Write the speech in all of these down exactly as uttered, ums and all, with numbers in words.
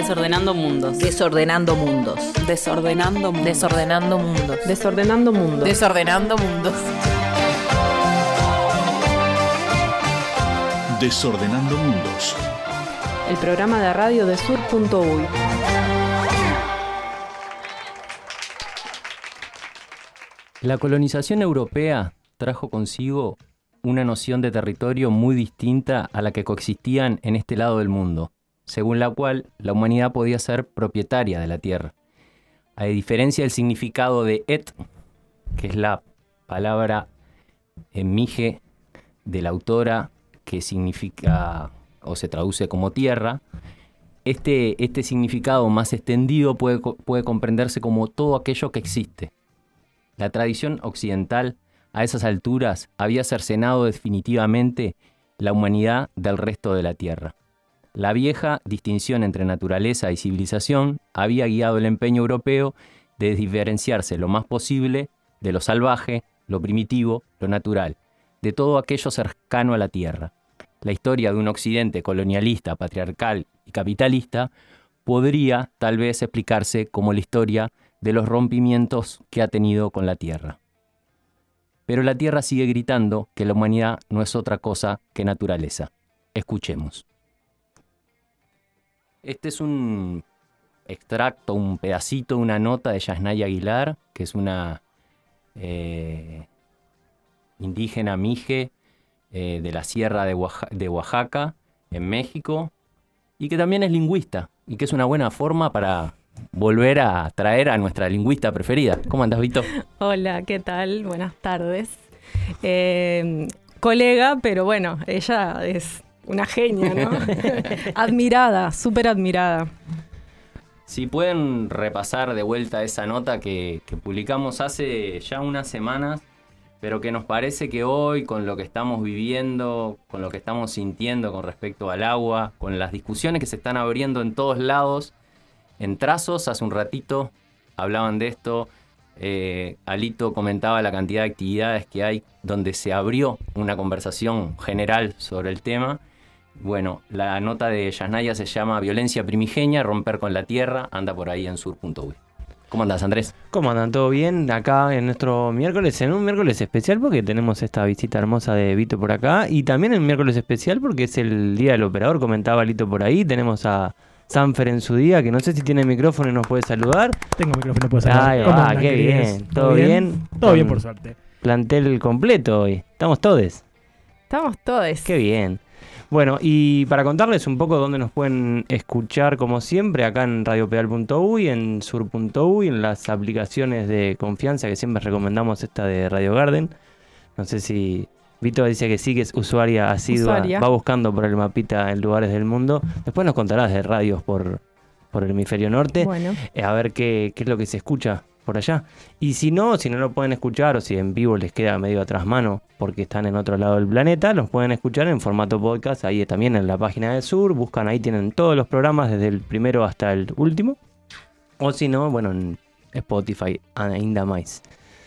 Desordenando mundos. Desordenando mundos. Desordenando mundos. Desordenando mundos. Desordenando mundos. Desordenando mundos. Desordenando mundos. El programa de radio de sur punto uy. La colonización europea trajo consigo una noción de territorio muy distinta a la que coexistían en este lado del mundo, según la cual la humanidad podía ser propietaria de la tierra. A diferencia del significado de et, que es la palabra en mije de la autora que significa o se traduce como tierra, este, este significado más extendido puede, puede comprenderse como todo aquello que existe. La tradición occidental a esas alturas había cercenado definitivamente la humanidad del resto de la tierra. La vieja distinción entre naturaleza y civilización había guiado el empeño europeo de diferenciarse lo más posible de lo salvaje, lo primitivo, lo natural, de todo aquello cercano a la tierra. La historia de un occidente colonialista, patriarcal y capitalista podría tal vez explicarse como la historia de los rompimientos que ha tenido con la tierra. Pero la tierra sigue gritando que la humanidad no es otra cosa que naturaleza. Escuchemos. Este es un extracto, un pedacito, una nota de Yasnaya Aguilar, que es una eh, indígena mije eh, de la sierra de Oaxaca, de Oaxaca, en México, y que también es lingüista, y que es una buena forma para volver a traer a nuestra lingüista preferida. ¿Cómo andás, Vito? Hola, ¿qué tal? Buenas tardes. Eh, colega, pero bueno, ella es una genia, ¿no? Admirada, súper admirada. Si pueden repasar de vuelta esa nota que, que publicamos hace ya unas semanas, pero que nos parece que hoy, con lo que estamos viviendo, con lo que estamos sintiendo con respecto al agua, con las discusiones que se están abriendo en todos lados, en Trazos, hace un ratito, hablaban de esto. Eh, Alito comentaba la cantidad de actividades que hay donde se abrió una conversación general sobre el tema. Bueno, la nota de Yasnaya se llama Violencia primigenia, romper con la tierra, anda por ahí en sur punto uy. ¿Cómo andás, Andrés? ¿Cómo andan? ¿Todo bien? Acá en nuestro miércoles, en un miércoles especial porque tenemos esta visita hermosa de Vito por acá, y también en miércoles especial porque es el Día del Operador, comentaba Alito por ahí. Tenemos a Sanfer en su día, que no sé si tiene micrófono y nos puede saludar. Tengo micrófono, puedo saludar. Ay, va, qué bien. ¿Todo bien? Todo bien, por suerte. Plantel completo hoy. ¿Estamos todos? Estamos todos. Qué bien. Bueno, y para contarles un poco dónde nos pueden escuchar, como siempre, acá en radio pedal punto uy, en sur punto uy, en las aplicaciones de confianza que siempre recomendamos, esta de Radio Garden. No sé si Vito dice que sí, que es usuaria asidua, usuaria. Va buscando por el mapita en lugares del mundo. Después nos contarás de radios por, por el hemisferio norte, bueno. eh, a ver qué, qué es lo que se escucha por allá. Y si no, si no lo pueden escuchar, o si en vivo les queda medio atrás mano porque están en otro lado del planeta, los pueden escuchar en formato podcast, ahí también en la página del Sur. Buscan, ahí tienen todos los programas desde el primero hasta el último. O si no, bueno, en Spotify, ainda más.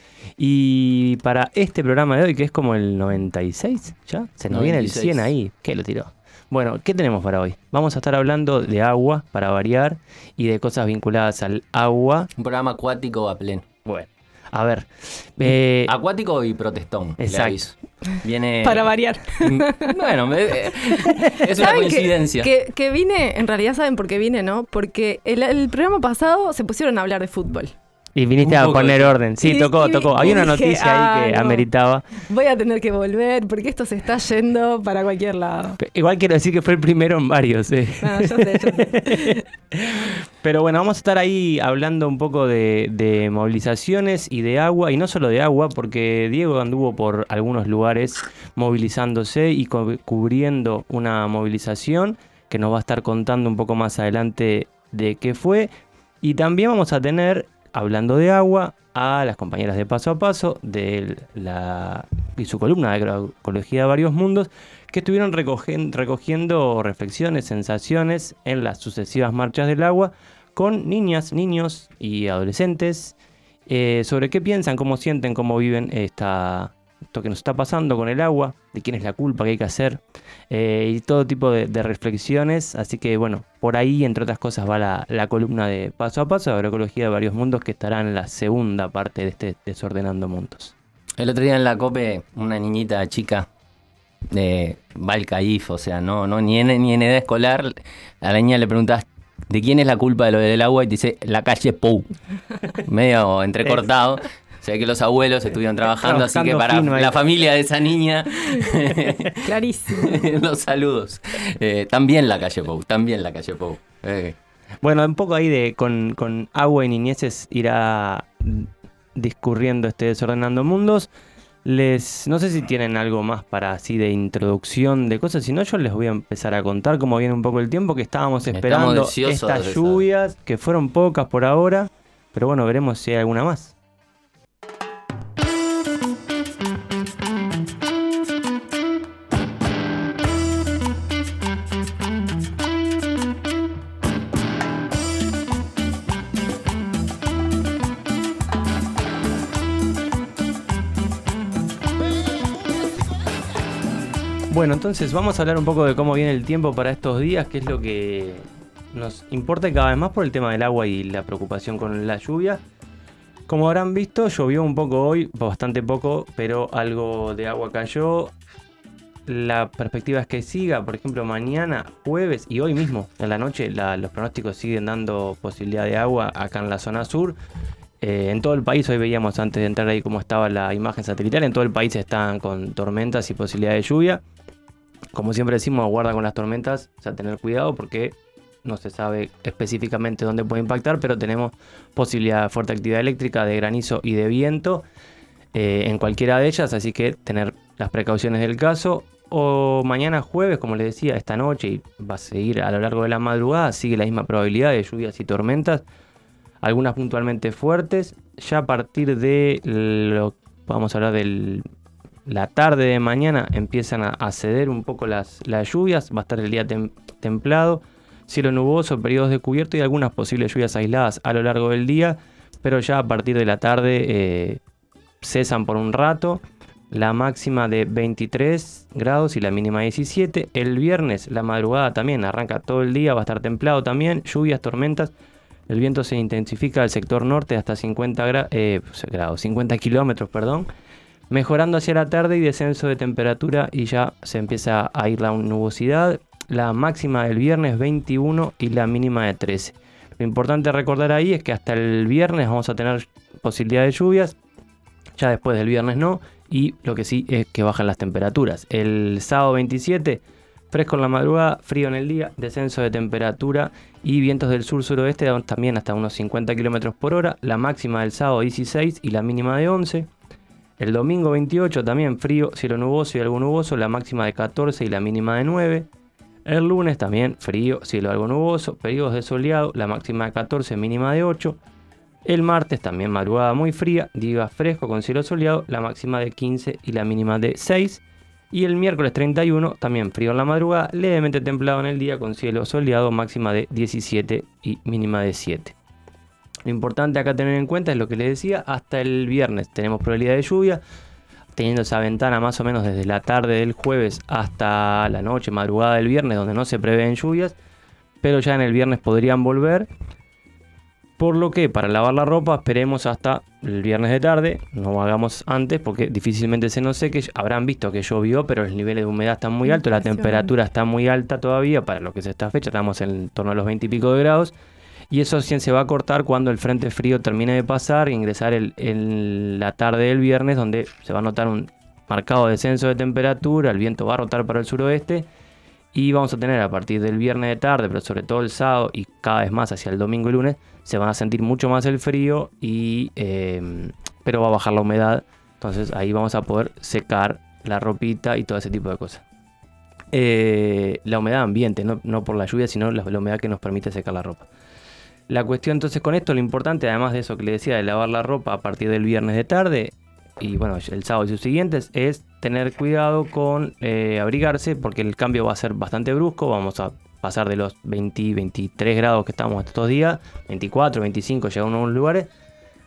Y para este programa de hoy, que es como el noventa y seis, ¿ya? Se nos noventa y seis. Viene el cien ahí. ¿Qué lo tiró? Bueno, ¿qué tenemos para hoy? Vamos a estar hablando de agua, para variar, y de cosas vinculadas al agua. Un programa acuático a pleno. Bueno, a ver. Eh, acuático y protestón. Exacto. Viene... Para variar. Bueno, es una coincidencia. Que, que, que vine, en realidad saben por qué vine, ¿no? Porque el, el programa pasado se pusieron a hablar de fútbol. Y viniste a poner de... orden. Sí, y, tocó, y, tocó. Había una noticia ah, ahí que no. ameritaba. Voy a tener que volver porque esto se está yendo para cualquier lado. Igual quiero decir que fue el primero en varios. ¿eh? No, yo sé, yo sé. Pero bueno, vamos a estar ahí hablando un poco de, de movilizaciones y de agua. Y no solo de agua, porque Diego anduvo por algunos lugares movilizándose y cu- cubriendo una movilización que nos va a estar contando un poco más adelante de qué fue. Y también vamos a tener, hablando de agua, a las compañeras de Paso a Paso de la, y su columna de Agroecología de Varios Mundos, que estuvieron recogiendo, recogiendo reflexiones, sensaciones en las sucesivas marchas del agua con niñas, niños y adolescentes eh, sobre qué piensan, cómo sienten, cómo viven esta esto que nos está pasando con el agua, de quién es la culpa, qué hay que hacer, eh, y todo tipo de, de reflexiones. Así que bueno, por ahí, entre otras cosas, va la, la columna de Paso a Paso, Agroecología de Varios Mundos, que estará en la segunda parte de este Desordenando Mundos. El otro día en la COPE, una niñita chica de Valcaif, o sea, no, no ni, en, ni en edad escolar, a la niña le preguntás ¿de quién es la culpa de lo del agua? Y te dice, la calle Pou. Medio entrecortado. Se ve que los abuelos estuvieron trabajando, así que para la familia de esa niña, clarísimo. los saludos. Eh, también la calle Pou, también la calle Pou. Eh. Bueno, un poco ahí de con, con agua y niñeces irá discurriendo este Desordenando Mundos. Les, no sé si tienen algo más para así de introducción de cosas, si no yo les voy a empezar a contar cómo viene un poco el tiempo, que estábamos esperando estas lluvias, que fueron pocas por ahora, pero bueno, veremos si hay alguna más. Bueno, entonces vamos a hablar un poco de cómo viene el tiempo para estos días, que es lo que nos importa cada vez más por el tema del agua y la preocupación con la lluvia. Como habrán visto, llovió un poco hoy, bastante poco, pero algo de agua cayó. La perspectiva es que siga, por ejemplo, mañana, jueves y hoy mismo, en la noche, la, los pronósticos siguen dando posibilidad de agua acá en la zona sur. Eh, en todo el país, hoy veíamos antes de entrar ahí cómo estaba la imagen satelital, en todo el país están con tormentas y posibilidad de lluvia. Como siempre decimos, guarda con las tormentas, o sea, tener cuidado porque no se sabe específicamente dónde puede impactar, pero tenemos posibilidad de fuerte actividad eléctrica, de granizo y de viento eh, en cualquiera de ellas, así que tener las precauciones del caso. O mañana jueves, como les decía, esta noche y va a seguir a lo largo de la madrugada, sigue la misma probabilidad de lluvias y tormentas, algunas puntualmente fuertes. Ya a partir de lo vamos a hablar del la tarde de mañana empiezan a, a ceder un poco las, las lluvias, va a estar el día tem, templado, cielo nuboso, periodos de cubierto y algunas posibles lluvias aisladas a lo largo del día, pero ya a partir de la tarde eh, cesan por un rato. La máxima de veintitrés grados y la mínima diecisiete. El viernes la madrugada también arranca todo el día, va a estar templado también, lluvias, tormentas. El viento se intensifica al sector norte hasta cincuenta gra- eh, grados, cincuenta kilómetros, perdón. Mejorando hacia la tarde y descenso de temperatura y ya se empieza a ir la nubosidad. La máxima del viernes veintiuno y la mínima de trece. Lo importante recordar ahí es que hasta el viernes vamos a tener posibilidad de lluvias. Ya después del viernes no. Y lo que sí es que bajan las temperaturas. El sábado veintisiete, fresco en la madrugada, frío en el día, descenso de temperatura y vientos del sur-suroeste también hasta unos cincuenta kilómetros por hora. La máxima del sábado dieciséis y la mínima de once. El domingo veintiocho también frío, cielo nuboso y algo nuboso, la máxima de catorce y la mínima de nueve. El lunes también frío, cielo algo nuboso, periodos de soleado, la máxima de catorce, mínima de ocho. El martes también madrugada muy fría, día fresco con cielo soleado, la máxima de quince y la mínima de seis. Y el miércoles treinta y uno también frío en la madrugada, levemente templado en el día con cielo soleado, máxima de diecisiete y mínima de siete. Lo importante acá tener en cuenta es lo que les decía, hasta el viernes tenemos probabilidad de lluvia, teniendo esa ventana más o menos desde la tarde del jueves hasta la noche, madrugada del viernes, donde no se prevén lluvias, pero ya en el viernes podrían volver. Por lo que para lavar la ropa esperemos hasta el viernes de tarde, no hagamos antes porque difícilmente se nos seque. Habrán visto que llovió, pero el nivel de humedad está muy alto, la temperatura está muy alta todavía para lo que es esta fecha, estamos en torno a los veinte y pico de grados. Y eso sí se va a cortar cuando el frente frío termine de pasar e ingresar el, en la tarde del viernes, donde se va a notar un marcado descenso de temperatura, el viento va a rotar para el suroeste y vamos a tener a partir del viernes de tarde, pero sobre todo el sábado y cada vez más hacia el domingo y lunes, se van a sentir mucho más el frío, y eh, pero va a bajar la humedad, entonces ahí vamos a poder secar la ropita y todo ese tipo de cosas. Eh, la humedad ambiente, no, no por la lluvia, sino la, la humedad que nos permite secar la ropa. La cuestión entonces con esto, lo importante, además de eso que le decía, de lavar la ropa a partir del viernes de tarde y bueno, el sábado y sus siguientes, es tener cuidado con eh, abrigarse, porque el cambio va a ser bastante brusco. Vamos a pasar de los veinte, veintitrés grados que estamos estos días, veinticuatro, veinticinco, llegamos a unos lugares,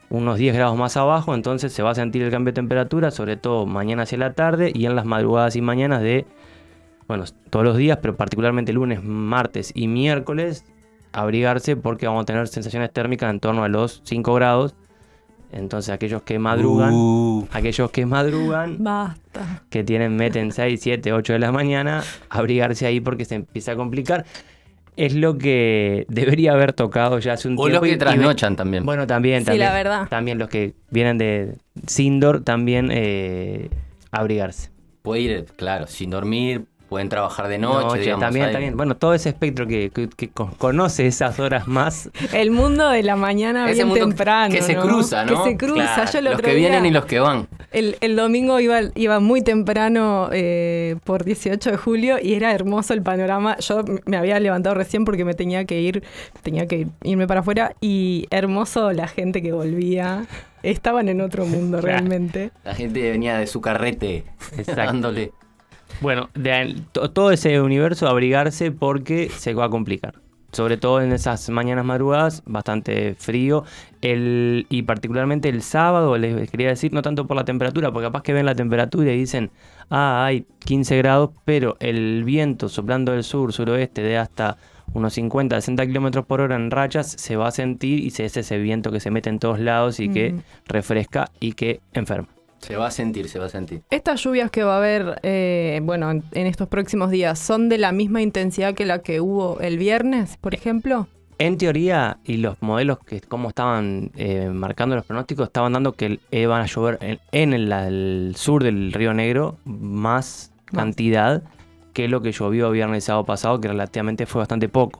unos diez grados más abajo, entonces se va a sentir el cambio de temperatura, sobre todo mañana hacia la tarde y en las madrugadas y mañanas de, bueno, todos los días, pero particularmente lunes, martes y miércoles, abrigarse porque vamos a tener sensaciones térmicas en torno a los cinco grados. Entonces aquellos que madrugan, Uh. aquellos que madrugan, Basta. que tienen, meten seis, siete, ocho de la mañana, abrigarse ahí porque se empieza a complicar. Es lo que debería haber tocado ya hace un O tiempo. los que y- y- trasnochan también. Bueno, también, Sí, también. la verdad. También los que vienen de Sindor, también eh, abrigarse. Puede ir, claro, sin dormir, pueden trabajar de noche, Noche, digamos. también, hay- también. Bueno, todo ese espectro que, que- que co- conoce esas horas más. El mundo de la mañana Ese bien mundo temprano, que se ¿no? cruza, ¿no? Que se cruza. Claro, Yo el los otro que vienen día- y los que van. El, el domingo iba, iba muy temprano eh, por dieciocho de julio y era hermoso el panorama. Yo m- me había levantado recién porque me tenía que ir, tenía que irme para afuera y hermoso la gente que volvía. Estaban en otro mundo Claro. realmente. La gente venía de su carrete Exacto. dándole. Bueno, de, to- todo ese universo abrigarse porque se va a complicar. Sobre todo en esas mañanas madrugadas, bastante frío. El, y particularmente el sábado, les quería decir, no tanto por la temperatura, porque capaz que ven la temperatura y dicen, ah, hay quince grados, pero el viento soplando del sur, suroeste, de hasta unos cincuenta, sesenta kilómetros por hora en rachas, se va a sentir y se- es ese viento que se mete en todos lados y que Ujú. refresca y que enferma. Se va a sentir, se va a sentir. Estas lluvias que va a haber, eh, bueno, en, en estos próximos días, ¿son de la misma intensidad que la que hubo el viernes, por ejemplo? En teoría, y los modelos que como estaban eh, marcando los pronósticos, estaban dando que eh, van a llover en, en el, el sur del Río Negro más Más. cantidad que lo que llovió viernes y sábado pasado, que relativamente fue bastante poco.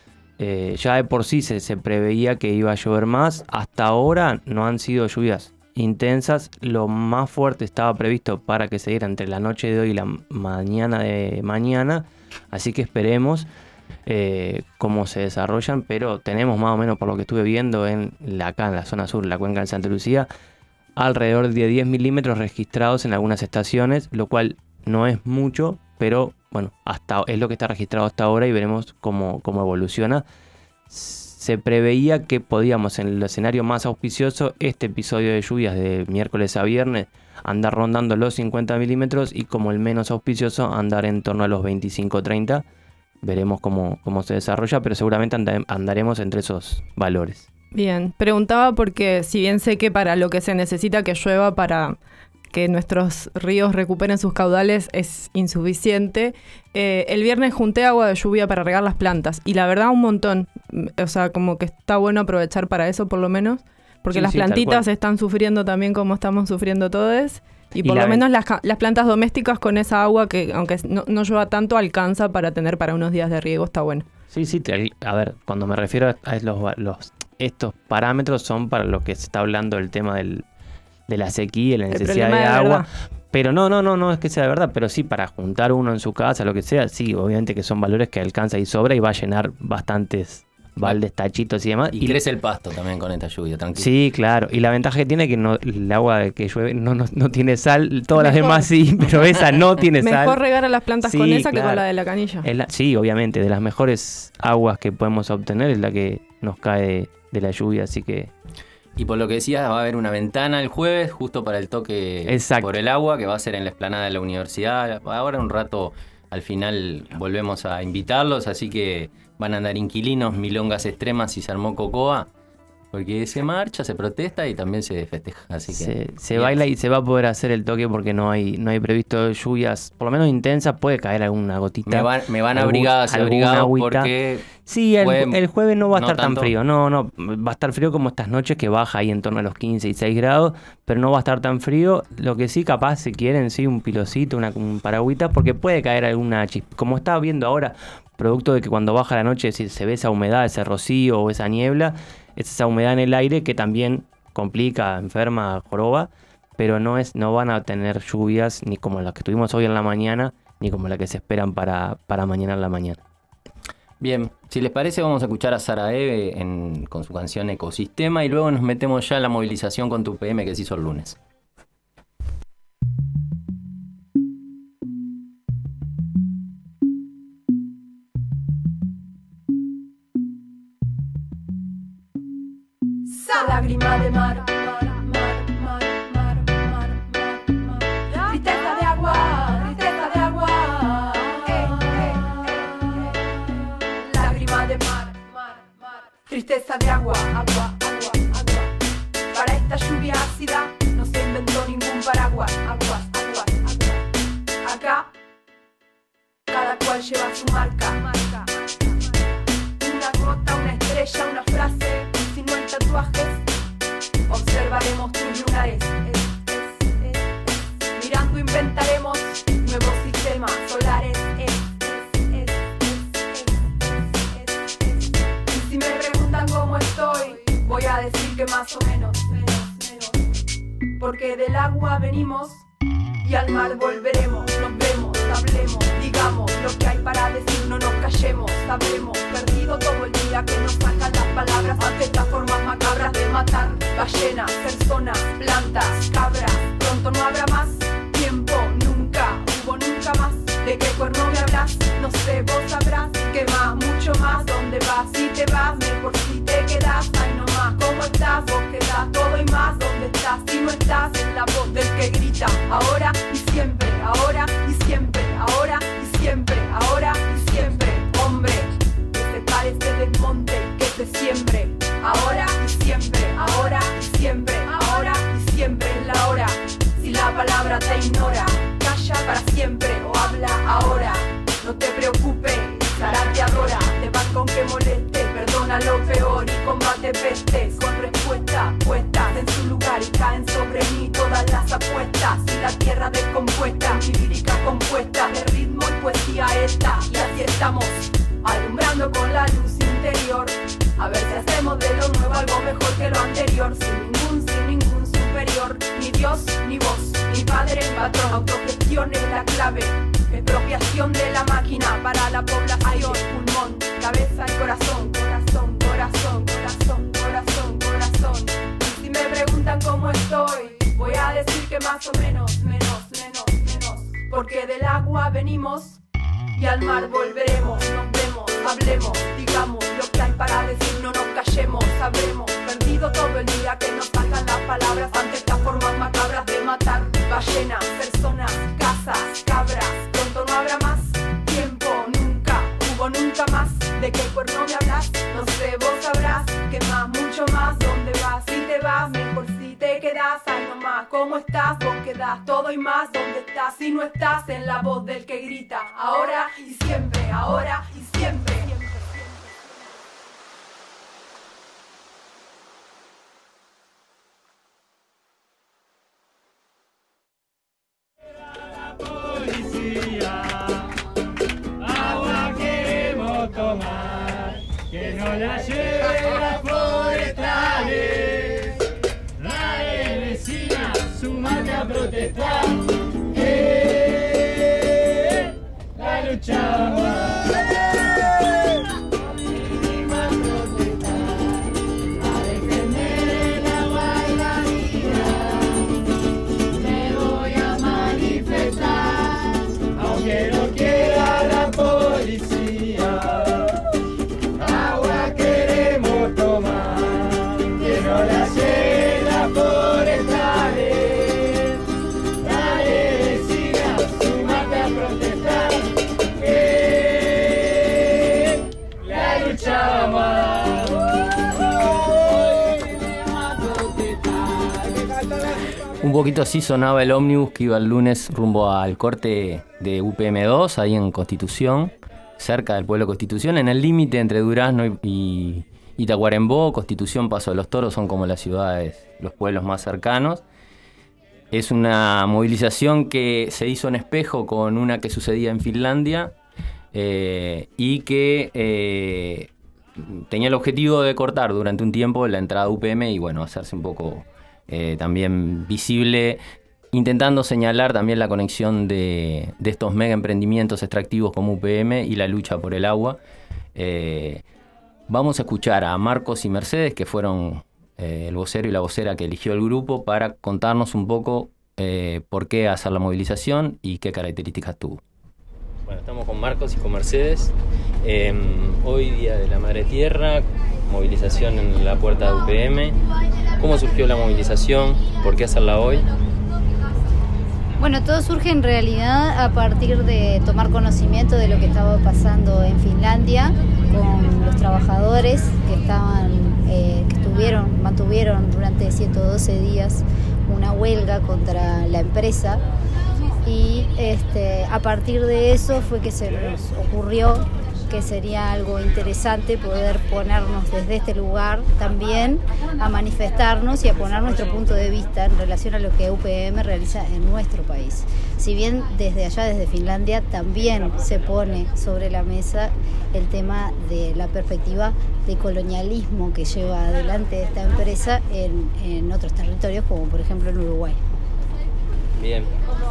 Eh, ya de por sí se, se preveía que iba a llover más. Hasta ahora no han sido lluvias intensas. Lo más fuerte estaba previsto para que se diera entre la noche de hoy y la mañana de mañana. Así que esperemos eh, cómo se desarrollan. Pero tenemos más o menos, por lo que estuve viendo en la, acá en la zona sur, la cuenca de Santa Lucía, alrededor de diez milímetros registrados en algunas estaciones, lo cual no es mucho, pero bueno, hasta es lo que está registrado hasta ahora y veremos cómo, cómo evoluciona. Se preveía que podíamos, en el escenario más auspicioso, este episodio de lluvias de miércoles a viernes andar rondando los cincuenta milímetros y como el menos auspicioso andar en torno a los veinticinco treinta. Veremos cómo, cómo se desarrolla, pero seguramente anda- andaremos entre esos valores. Bien, preguntaba porque si bien sé que para lo que se necesita que llueva para que nuestros ríos recuperen sus caudales es insuficiente, eh, el viernes junté agua de lluvia para regar las plantas y la verdad un montón. Mm, O sea, como que está bueno aprovechar para eso por lo menos, porque Sí, las sí, tal plantitas cual. están sufriendo también como estamos sufriendo todos. Y Y por la lo ven- menos las, ca- las plantas domésticas con esa agua que aunque no, no llueva tanto alcanza para tener para unos días de riego, está bueno. Sí, sí, te- a ver, cuando me refiero a a los, va- los estos parámetros son para lo que se está hablando el tema del, de la sequía, la El necesidad de problema de agua. verdad. Pero no, no, no, no es que sea de verdad, pero sí para juntar uno en su casa, lo que sea, sí, obviamente que son valores que alcanza y sobra y va a llenar bastantes baldes, tachitos y demás. Y crece el pasto también con esta lluvia, tranquilo. Sí, claro. Y la ventaja que tiene es que no, el agua que llueve no, no, no tiene sal. Todas las Mejor. demás sí, pero esa no tiene sal. Mejor regar a las plantas Sí, con esa que claro. con la de la canilla. Es la- sí, obviamente, de las mejores aguas que podemos obtener es la que nos cae de, de la lluvia, así que Y por lo que decías, va a haber una ventana el jueves, justo para el toque Exacto. por el agua, que va a ser en la explanada de la universidad. Ahora un rato, al final, volvemos a invitarlos, así que van a andar inquilinos, milongas extremas y se armó cocoa, porque se marcha, se protesta y también se festeja. Así que se, se bien. baila y se va a poder hacer el toque porque no hay, no hay previsto lluvias, por lo menos intensas, puede caer alguna gotita. Me van, me van algún- abrigadas y alguna abrigados agüita. porque Sí, el, Puede- el jueves no va a no estar tan tanto. frío, no, no, va a estar frío como estas noches que baja ahí en torno a los quince y seis grados, pero no va a estar tan frío. Lo que sí, capaz, si quieren, sí, un pilocito, una, un paragüita, porque puede caer alguna chispa. Como estaba viendo ahora, producto de que cuando baja la noche si se ve esa humedad, ese rocío o esa niebla, es esa humedad en el aire que también complica, enferma, joroba, pero no, es, no van a tener lluvias ni como las que tuvimos hoy en la mañana, ni como las que se esperan para, para mañana en la mañana. Bien, si les parece vamos a escuchar a Sara Eve en- con su canción Ecosistema y luego nos metemos ya en la movilización con tu P M que se hizo el lunes. Lágrima de mar, tristeza de agua, agua, agua, agua. Para esta lluvia ácida no se inventó ningún paraguas, aguas, aguas, aguas. Acá cada cual lleva su marca, marca. Una gota, una estrella, una frase, si no hay tatuajes, observaremos tus lunares. Es, es, es, es. Mirando inventaremos nuevos sistemas solares. Es, es, es, es, es, es, es. Y si me preguntan cómo estoy, voy a decir que más o menos, menos, menos. Porque del agua venimos y al mar volveremos. Nos vemos, hablemos, digamos lo que hay para decir, no nos callemos. Habremos perdido todo el día que nos sacan las palabras ante estas formas macabras de matar ballenas, personas, plantas, cabras. Pronto no habrá más tiempo, nunca hubo nunca más. ¿De qué cuerno me hablas? No sé, vos sabrás. ¿Qué más? Mucho más. ¿Dónde vas? Si te vas, mejor si te quedas. Ay, no más. ¿Cómo estás? Vos quedás todo y más. ¿Dónde estás? Si no estás, en la voz del que grita. Ahora y siempre, ahora y siempre, ahora y siempre, ahora y siempre. Hombre, que se pare este desmonte, que se siembre. Ahora y siempre, ahora y siempre, ahora y siempre es la hora. Si la palabra te ignora, calla para siempre o habla ahora. No te preocupes, Sara te adora. Te vas con que moleste, perdona lo peor y combate pestes. Con respuesta puestas en su lugar y caen sobre mí todas las apuestas. Y la tierra descompuesta, mi lírica compuesta de ritmo y poesía esta. Y así estamos, alumbrando con la luz interior. A ver si hacemos de lo nuevo algo mejor que lo anterior. Sin ningún, sin ningún superior. Ni Dios, ni vos, ni padre, ni patrón. Autogestión es la clave. Expropiación de la máquina para la población. Pulmón, cabeza y corazón. Corazón, corazón, corazón, corazón, corazón. Y si me preguntan cómo estoy, voy a decir que más o menos, menos, menos, menos. Porque del agua venimos y al mar volveremos. Nos vemos, hablemos, digamos lo que hay para decir, no nos callemos. Habremos perdido todo el día que nos salgan las palabras ante estas formas macabras de matar ballenas, personas, casas, cabras. Pronto no habrá más tiempo, nunca hubo nunca más. ¿De qué cuerno me hablas? No sé, vos sabrás. ¿Qué más? Mucho más. ¿Dónde vas? Si te vas, mejor si te quedas. Ay, no más. ¿Cómo estás? Vos quedás todo y más. ¿Dónde estás? Si no estás, en la voz del que grita. Ahora y siempre, ahora y siempre. Agua queremos tomar, que no la lleve las forestales. Dale, vecina, sumate a protestar, que la lucha va. Un poquito así sonaba el ómnibus que iba el lunes rumbo al corte de U P M dos, ahí en Constitución, cerca del pueblo de Constitución, en el límite entre Durazno y, y, y Tacuarembó. Constitución, Paso de los Toros son como las ciudades, los pueblos más cercanos. Es una movilización que se hizo en espejo con una que sucedía en Finlandia eh, y que eh, tenía el objetivo de cortar durante un tiempo la entrada a U P M y bueno, hacerse un poco eh, también visible, intentando señalar también la conexión de, de estos mega emprendimientos extractivos como U P M y la lucha por el agua. Eh, vamos a escuchar a Marcos y Mercedes, que fueron eh, el vocero y la vocera que eligió el grupo, para contarnos un poco eh, por qué hacer la movilización y qué características tuvo. Bueno, estamos con Marcos y con Mercedes. Eh, hoy, Día de la Madre Tierra, movilización en la puerta de U P M. ¿Cómo surgió la movilización? ¿Por qué hacerla hoy? Bueno, todo surge en realidad a partir de tomar conocimiento de lo que estaba pasando en Finlandia con los trabajadores trabajadores que estaban, eh, que estuvieron, mantuvieron durante ciento doce días una huelga contra la empresa, y este, a partir de eso fue que se nos ocurrió que sería algo interesante poder ponernos desde este lugar también a manifestarnos y a poner nuestro punto de vista en relación a lo que U P M realiza en nuestro país. Si bien desde allá, desde Finlandia, también se pone sobre la mesa el tema de la perspectiva de colonialismo que lleva adelante esta empresa en, en otros territorios, como por ejemplo en Uruguay. Bien.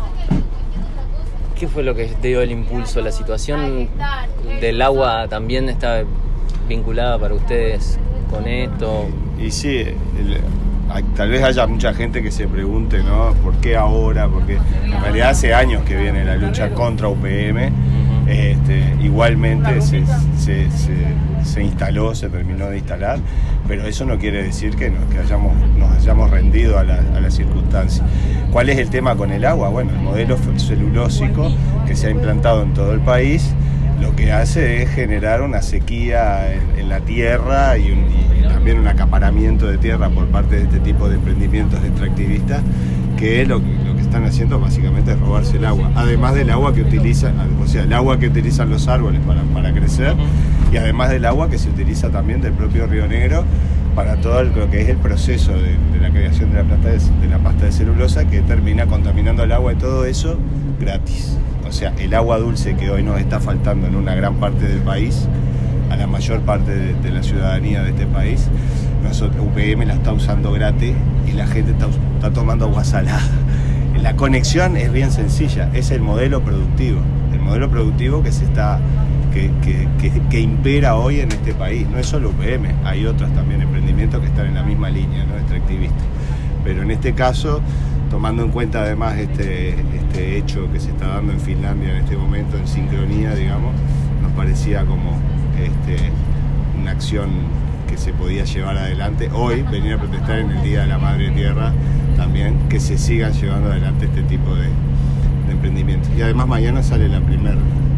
¿Qué fue lo que te dio el impulso? ¿La situación del agua también está vinculada para ustedes con esto? Y sí, el, tal vez haya mucha gente que se pregunte, ¿no? ¿Por qué ahora? Porque en realidad hace años que viene la lucha contra U P M. Este, igualmente se, se, se, se instaló, se terminó de instalar, pero eso no quiere decir que nos, que hayamos, nos hayamos rendido a la, a la circunstancia. ¿Cuál es el tema con el agua? Bueno, el modelo celulósico que se ha implantado en todo el país lo que hace es generar una sequía en, en la tierra y, un, y también un acaparamiento de tierra por parte de este tipo de emprendimientos extractivistas, que lo, lo que están haciendo básicamente es robarse el agua, además del agua que utilizan, o sea, el agua que utilizan los árboles para, para crecer, y además del agua que se utiliza también del propio Río Negro para todo lo que es el proceso de, de la creación de la, plata de, de la pasta de celulosa, que termina contaminando el agua, y todo eso gratis. O sea, el agua dulce que hoy nos está faltando en una gran parte del país, a la mayor parte de, de la ciudadanía de este país, nosotros, U P M la está usando gratis y la gente está, está tomando agua salada. La conexión es bien sencilla, es el modelo productivo, el modelo productivo que se está que, que, que, que impera hoy en este país. No es solo U P M, hay otros también emprendimientos que están en la misma línea, ¿no? Extractivistas. Pero en este caso, tomando en cuenta además este, este hecho que se está dando en Finlandia en este momento, en sincronía, digamos, nos parecía como este, una acción que se podía llevar adelante. Hoy, venir a protestar en el Día de la Madre Tierra, también que se sigan llevando adelante este tipo de, de emprendimientos. Y además mañana sale la primer,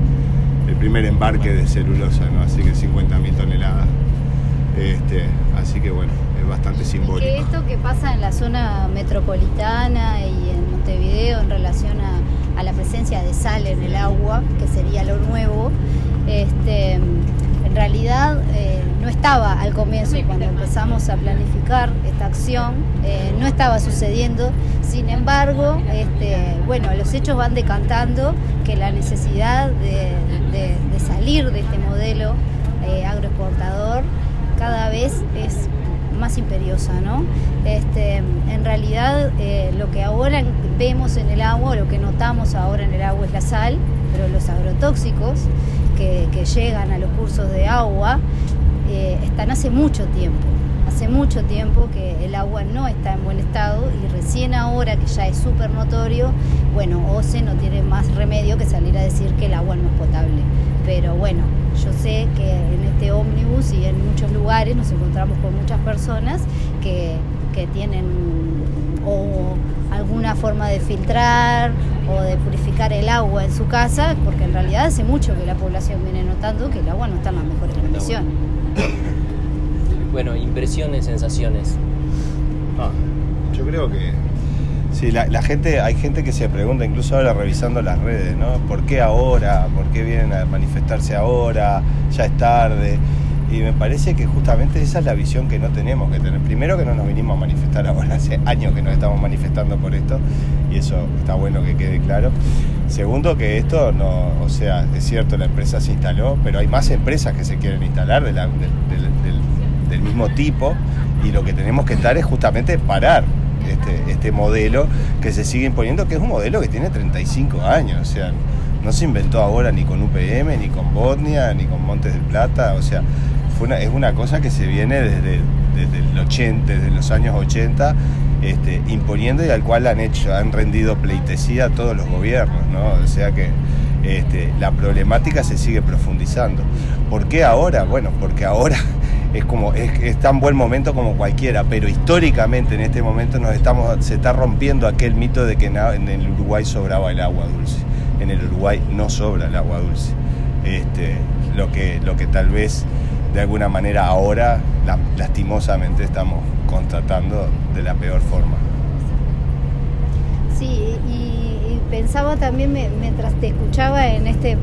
el primer embarque de celulosa, ¿no? Así que cincuenta mil toneladas. Este, así que bueno, es bastante simbólico. Que esto que pasa en la zona metropolitana y en Montevideo en relación a, a la presencia de sal en el agua, que sería lo nuevo, este, en realidad eh, no estaba al comienzo, cuando empezamos a planificar esta acción, eh, no estaba sucediendo. Sin embargo, este, bueno, los hechos van decantando que la necesidad de, de, de salir de este modelo eh, agroexportador cada vez es más imperiosa, ¿no? Este, en realidad, eh, lo que ahora vemos en el agua, lo que notamos ahora en el agua es la sal, pero los agrotóxicos que, que llegan a los cursos de agua eh, están hace mucho tiempo. Hace mucho tiempo que el agua no está en buen estado, y recién ahora que ya es súper notorio, bueno, O C E no tiene más remedio que salir a decir que el agua no es potable. Pero bueno, yo sé que en este ómnibus y en muchos lugares nos encontramos con muchas personas que, que tienen o alguna forma de filtrar o de purificar el agua en su casa, porque en realidad hace mucho que la población viene notando que el agua no está en las mejores condiciones. Bueno, impresiones, sensaciones. Ah, yo creo que sí, la, la gente, hay gente que se pregunta, incluso ahora revisando las redes, ¿no? ¿Por qué ahora? ¿Por qué vienen a manifestarse ahora? Ya es tarde. Y me parece que justamente esa es la visión que no tenemos que tener. Primero, que no nos vinimos a manifestar ahora, hace años que nos estamos manifestando por esto, y eso está bueno que quede claro. Segundo, que esto no, o sea, es cierto, la empresa se instaló, pero hay más empresas que se quieren instalar de la, del, del, del, del mismo tipo, y lo que tenemos que estar es justamente parar este, este modelo que se sigue imponiendo, que es un modelo que tiene treinta y cinco años, o sea, no se inventó ahora ni con U P M, ni con Botnia, ni con Montes del Plata, o sea, fue una, es una cosa que se viene desde, desde el ochenta, desde los años ochenta, este, imponiendo, y al cual han hecho, han rendido pleitesía a todos los gobiernos, ¿no? O sea que este, la problemática se sigue profundizando. ¿Por qué ahora? Bueno, porque ahora es como es, es tan buen momento como cualquiera, pero históricamente en este momento nos estamos se está rompiendo aquel mito de que en, en el Uruguay sobraba el agua dulce. En el Uruguay no sobra el agua dulce. Este, lo que lo que tal vez de alguna manera ahora, la, lastimosamente, estamos constatando de la peor forma. Sí, y, y pensaba también me, mientras te escuchaba en este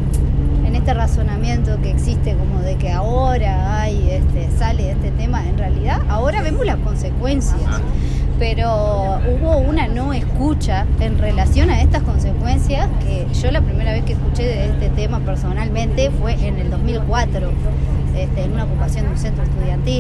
en este razonamiento que existe como de que ahora hay este sale este tema, en realidad ahora vemos las consecuencias, pero hubo una no escucha en relación a estas consecuencias, que yo la primera vez que escuché de este tema personalmente fue en el dos mil cuatro, este, en una ocupación de un centro estudiantil,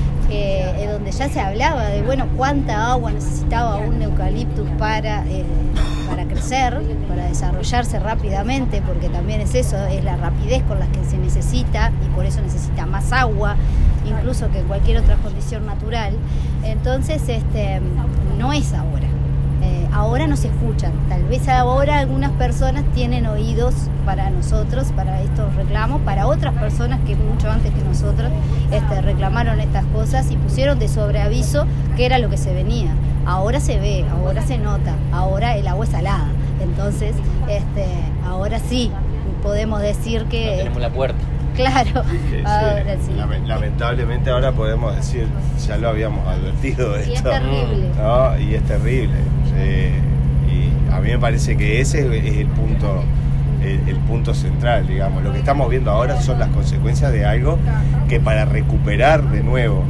eh, donde ya se hablaba de bueno cuánta agua necesitaba un eucaliptus para, eh, para crecer, para desarrollarse rápidamente, porque también es eso, es la rapidez con la que se necesita y por eso necesita más agua, incluso que cualquier otra condición natural. Entonces, este, no es ahora. Eh, ahora no se escuchan. Tal vez ahora algunas personas tienen oídos para nosotros, para estos reclamos, para otras personas que mucho antes que nosotros este, reclamaron estas cosas y pusieron de sobreaviso qué era lo que se venía. Ahora se ve, ahora se nota, ahora el agua es salada. Entonces, este, ahora sí podemos decir que... No tenemos la puerta. Claro, Sí, sí. ahora sí. Lamentablemente ahora podemos decir, ya lo habíamos advertido esto. Y es terrible. ¿No? Y es terrible. Eh, y a mí me parece que ese es el punto, el, el punto central, digamos. Lo que estamos viendo ahora son las consecuencias de algo que para recuperar de nuevo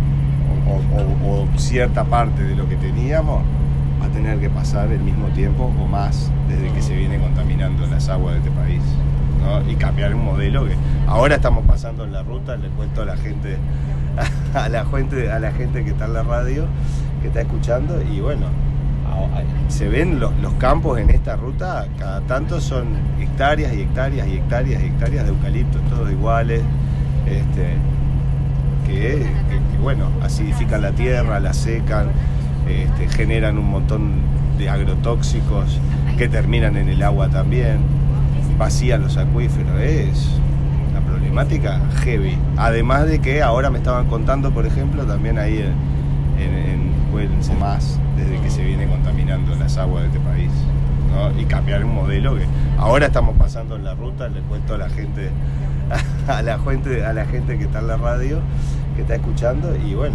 o, o, o cierta parte de lo que teníamos va a tener que pasar el mismo tiempo o más desde que se viene contaminando las aguas de este país, ¿no? Y cambiar un modelo que ahora estamos pasando en la ruta. Le cuento a la gente a la gente a la gente que está en la radio, que está escuchando, y bueno, se ven los, los campos en esta ruta, cada tanto son hectáreas y hectáreas y hectáreas y hectáreas de eucaliptos, todos iguales, este, que, que, que bueno, acidifican la tierra, la secan, este, generan un montón de agrotóxicos que terminan en el agua también, vacían los acuíferos. Es una problemática heavy. Además de que ahora me estaban contando, por ejemplo, también ahí en, en, en Cuéllense más, desde que se viene contaminando las aguas de este país, ¿no? Y cambiar un modelo que ahora estamos pasando en la ruta. Le cuento a la gente a la gente a la gente que está en la radio, que está escuchando, y bueno,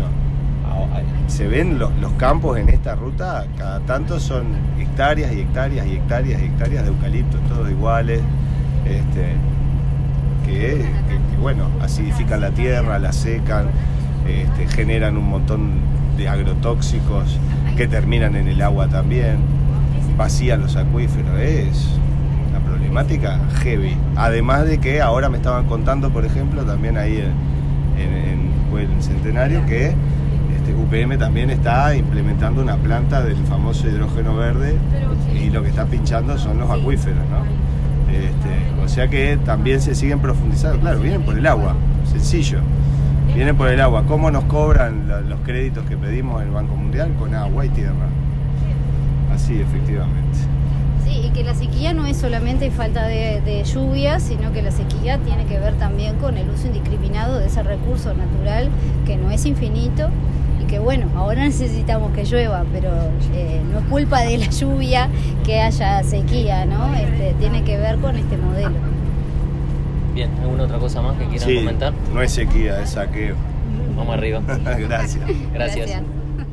se ven los, los campos en esta ruta, cada tanto son hectáreas y hectáreas y hectáreas y hectáreas de eucaliptos, todos iguales, este, que, que, que bueno, acidifican la tierra, la secan, este, generan un montón de agrotóxicos que terminan en el agua también, vacían los acuíferos. Es una problemática heavy. Además de que ahora me estaban contando, por ejemplo, también ahí en, en, en el Centenario, que U P M también está implementando una planta del famoso hidrógeno verde, y lo que está pinchando son los acuíferos, ¿no? Este, o sea que también se siguen profundizando. Claro, vienen por el agua, sencillo. Vienen por el agua. ¿Cómo nos cobran la, los créditos que pedimos en el Banco Mundial? Con agua y tierra. Así, efectivamente. Sí, y que la sequía no es solamente falta de, de lluvia, sino que la sequía tiene que ver también con el uso indiscriminado de ese recurso natural que no es infinito. Que bueno, ahora necesitamos que llueva, pero eh, no es culpa de la lluvia que haya sequía, ¿no? Este, tiene que ver con este modelo. Bien, ¿alguna otra cosa más que quieran sí, comentar? No es sequía, es saqueo. Vamos arriba. Gracias. Gracias. Gracias.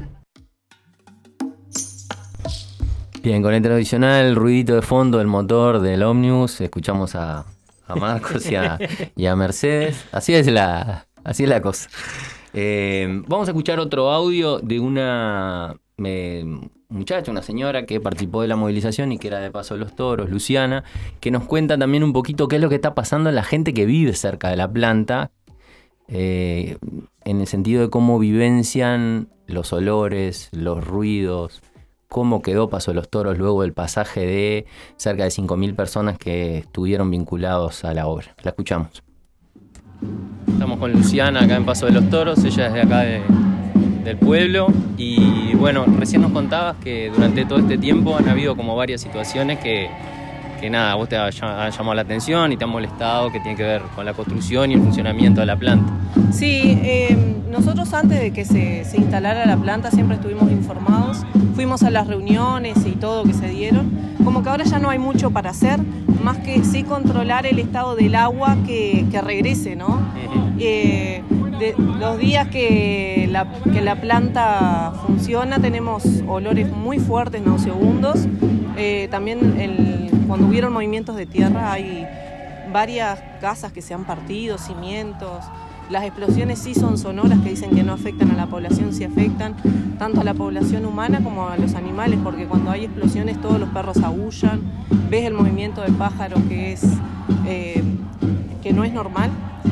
Bien, con el tradicional ruidito de fondo del motor del ómnibus, escuchamos a, a Marcos y a, y a Mercedes. Así es la, así es la cosa. Eh, vamos a escuchar otro audio de una eh, muchacha, una señora que participó de la movilización y que era de Paso de los Toros, Luciana, que nos cuenta también un poquito qué es lo que está pasando en la gente que vive cerca de la planta, eh, en el sentido de cómo vivencian los olores, los ruidos, cómo quedó Paso de los Toros luego del pasaje de cerca de cinco mil personas que estuvieron vinculados a la obra. La escuchamos. Estamos con Luciana acá en Paso de los Toros, ella es de acá de, del pueblo, y bueno, recién nos contabas que durante todo este tiempo han habido como varias situaciones que, que nada, vos te ha, ha llamado la atención y te han molestado, que tiene que ver con la construcción y el funcionamiento de la planta. Sí, eh, nosotros antes de que se, se instalara la planta siempre estuvimos informados, fuimos a las reuniones y todo que se dieron, como que ahora ya no hay mucho para hacer, más que sí controlar el estado del agua que, que regrese, ¿no? Uh-huh. Eh, de, los días que la, que la planta funciona tenemos olores muy fuertes, nauseabundos. Eh, también el, cuando hubieron movimientos de tierra hay varias casas que se han partido, cimientos. Las explosiones sí son sonoras, que dicen que no afectan a la población, sí afectan tanto a la población humana como a los animales, porque cuando hay explosiones todos los perros aúllan, ves el movimiento de pájaro que, es, eh, que no es normal.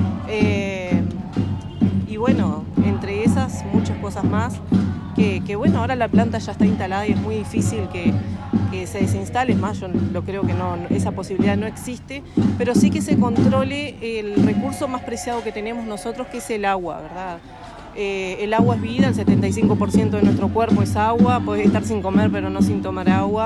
Eh, y bueno, entre esas muchas cosas más, que, que bueno, ahora la planta ya está instalada y es muy difícil que, que se desinstale, es más, yo lo creo que no, esa posibilidad no existe, pero sí que se controle el recurso más preciado que tenemos nosotros, que es el agua, ¿verdad? Eh, el agua es vida, el setenta y cinco por ciento de nuestro cuerpo es agua, podés estar sin comer pero no sin tomar agua.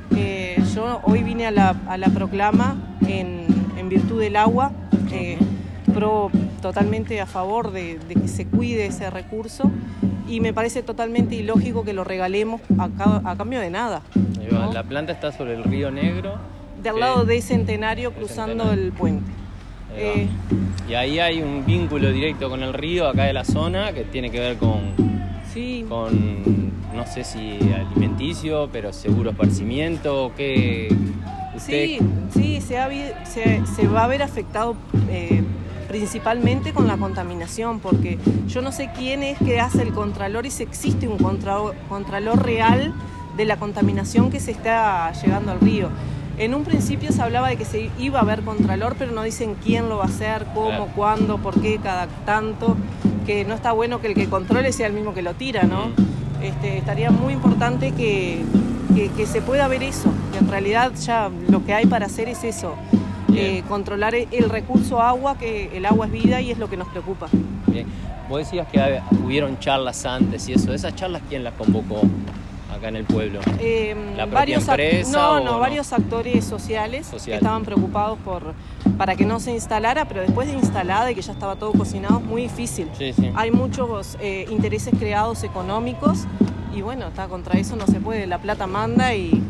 Eh, yo hoy vine a la, a la proclama en, en virtud del agua, eh, pro totalmente a favor de, de que se cuide ese recurso, y me parece totalmente ilógico que lo regalemos a, ca- a cambio de nada, ¿no? La planta está sobre el río Negro. Del que- lado de Centenario, cruzando Centenario. el puente. Ahí va. Eh, Y ahí hay un vínculo directo con el río acá de la zona que tiene que ver con, sí. con no sé si alimenticio, pero seguro esparcimiento, que usted... Sí, sí, se, ha, vi- se, se va a ver afectado eh, principalmente con la contaminación, porque yo no sé quién es que hace el contralor y si existe un contra, contralor real de la contaminación que se está llegando al río. En un principio se hablaba de que se iba a haber contralor, pero no dicen quién lo va a hacer, cómo, Claro. cuándo, por qué, cada tanto, que no está bueno que el que controle sea el mismo que lo tira, ¿no? Mm. Este, estaría muy importante que, que, que se pueda ver eso, que en realidad ya lo que hay para hacer es eso, eh, controlar el recurso agua, que el agua es vida y es lo que nos preocupa. Bien. Vos decías que hab- hubieron charlas antes y eso. ¿Esas charlas quién las convocó acá en el pueblo? Eh, ¿La propia varios ac- empresa no, o no, no? varios actores sociales, Social. que estaban preocupados por para que no se instalara, pero después de instalada y que ya estaba todo cocinado, es muy difícil. Sí, sí. Hay muchos eh, intereses creados económicos y bueno, está contra eso no se puede, la plata manda y,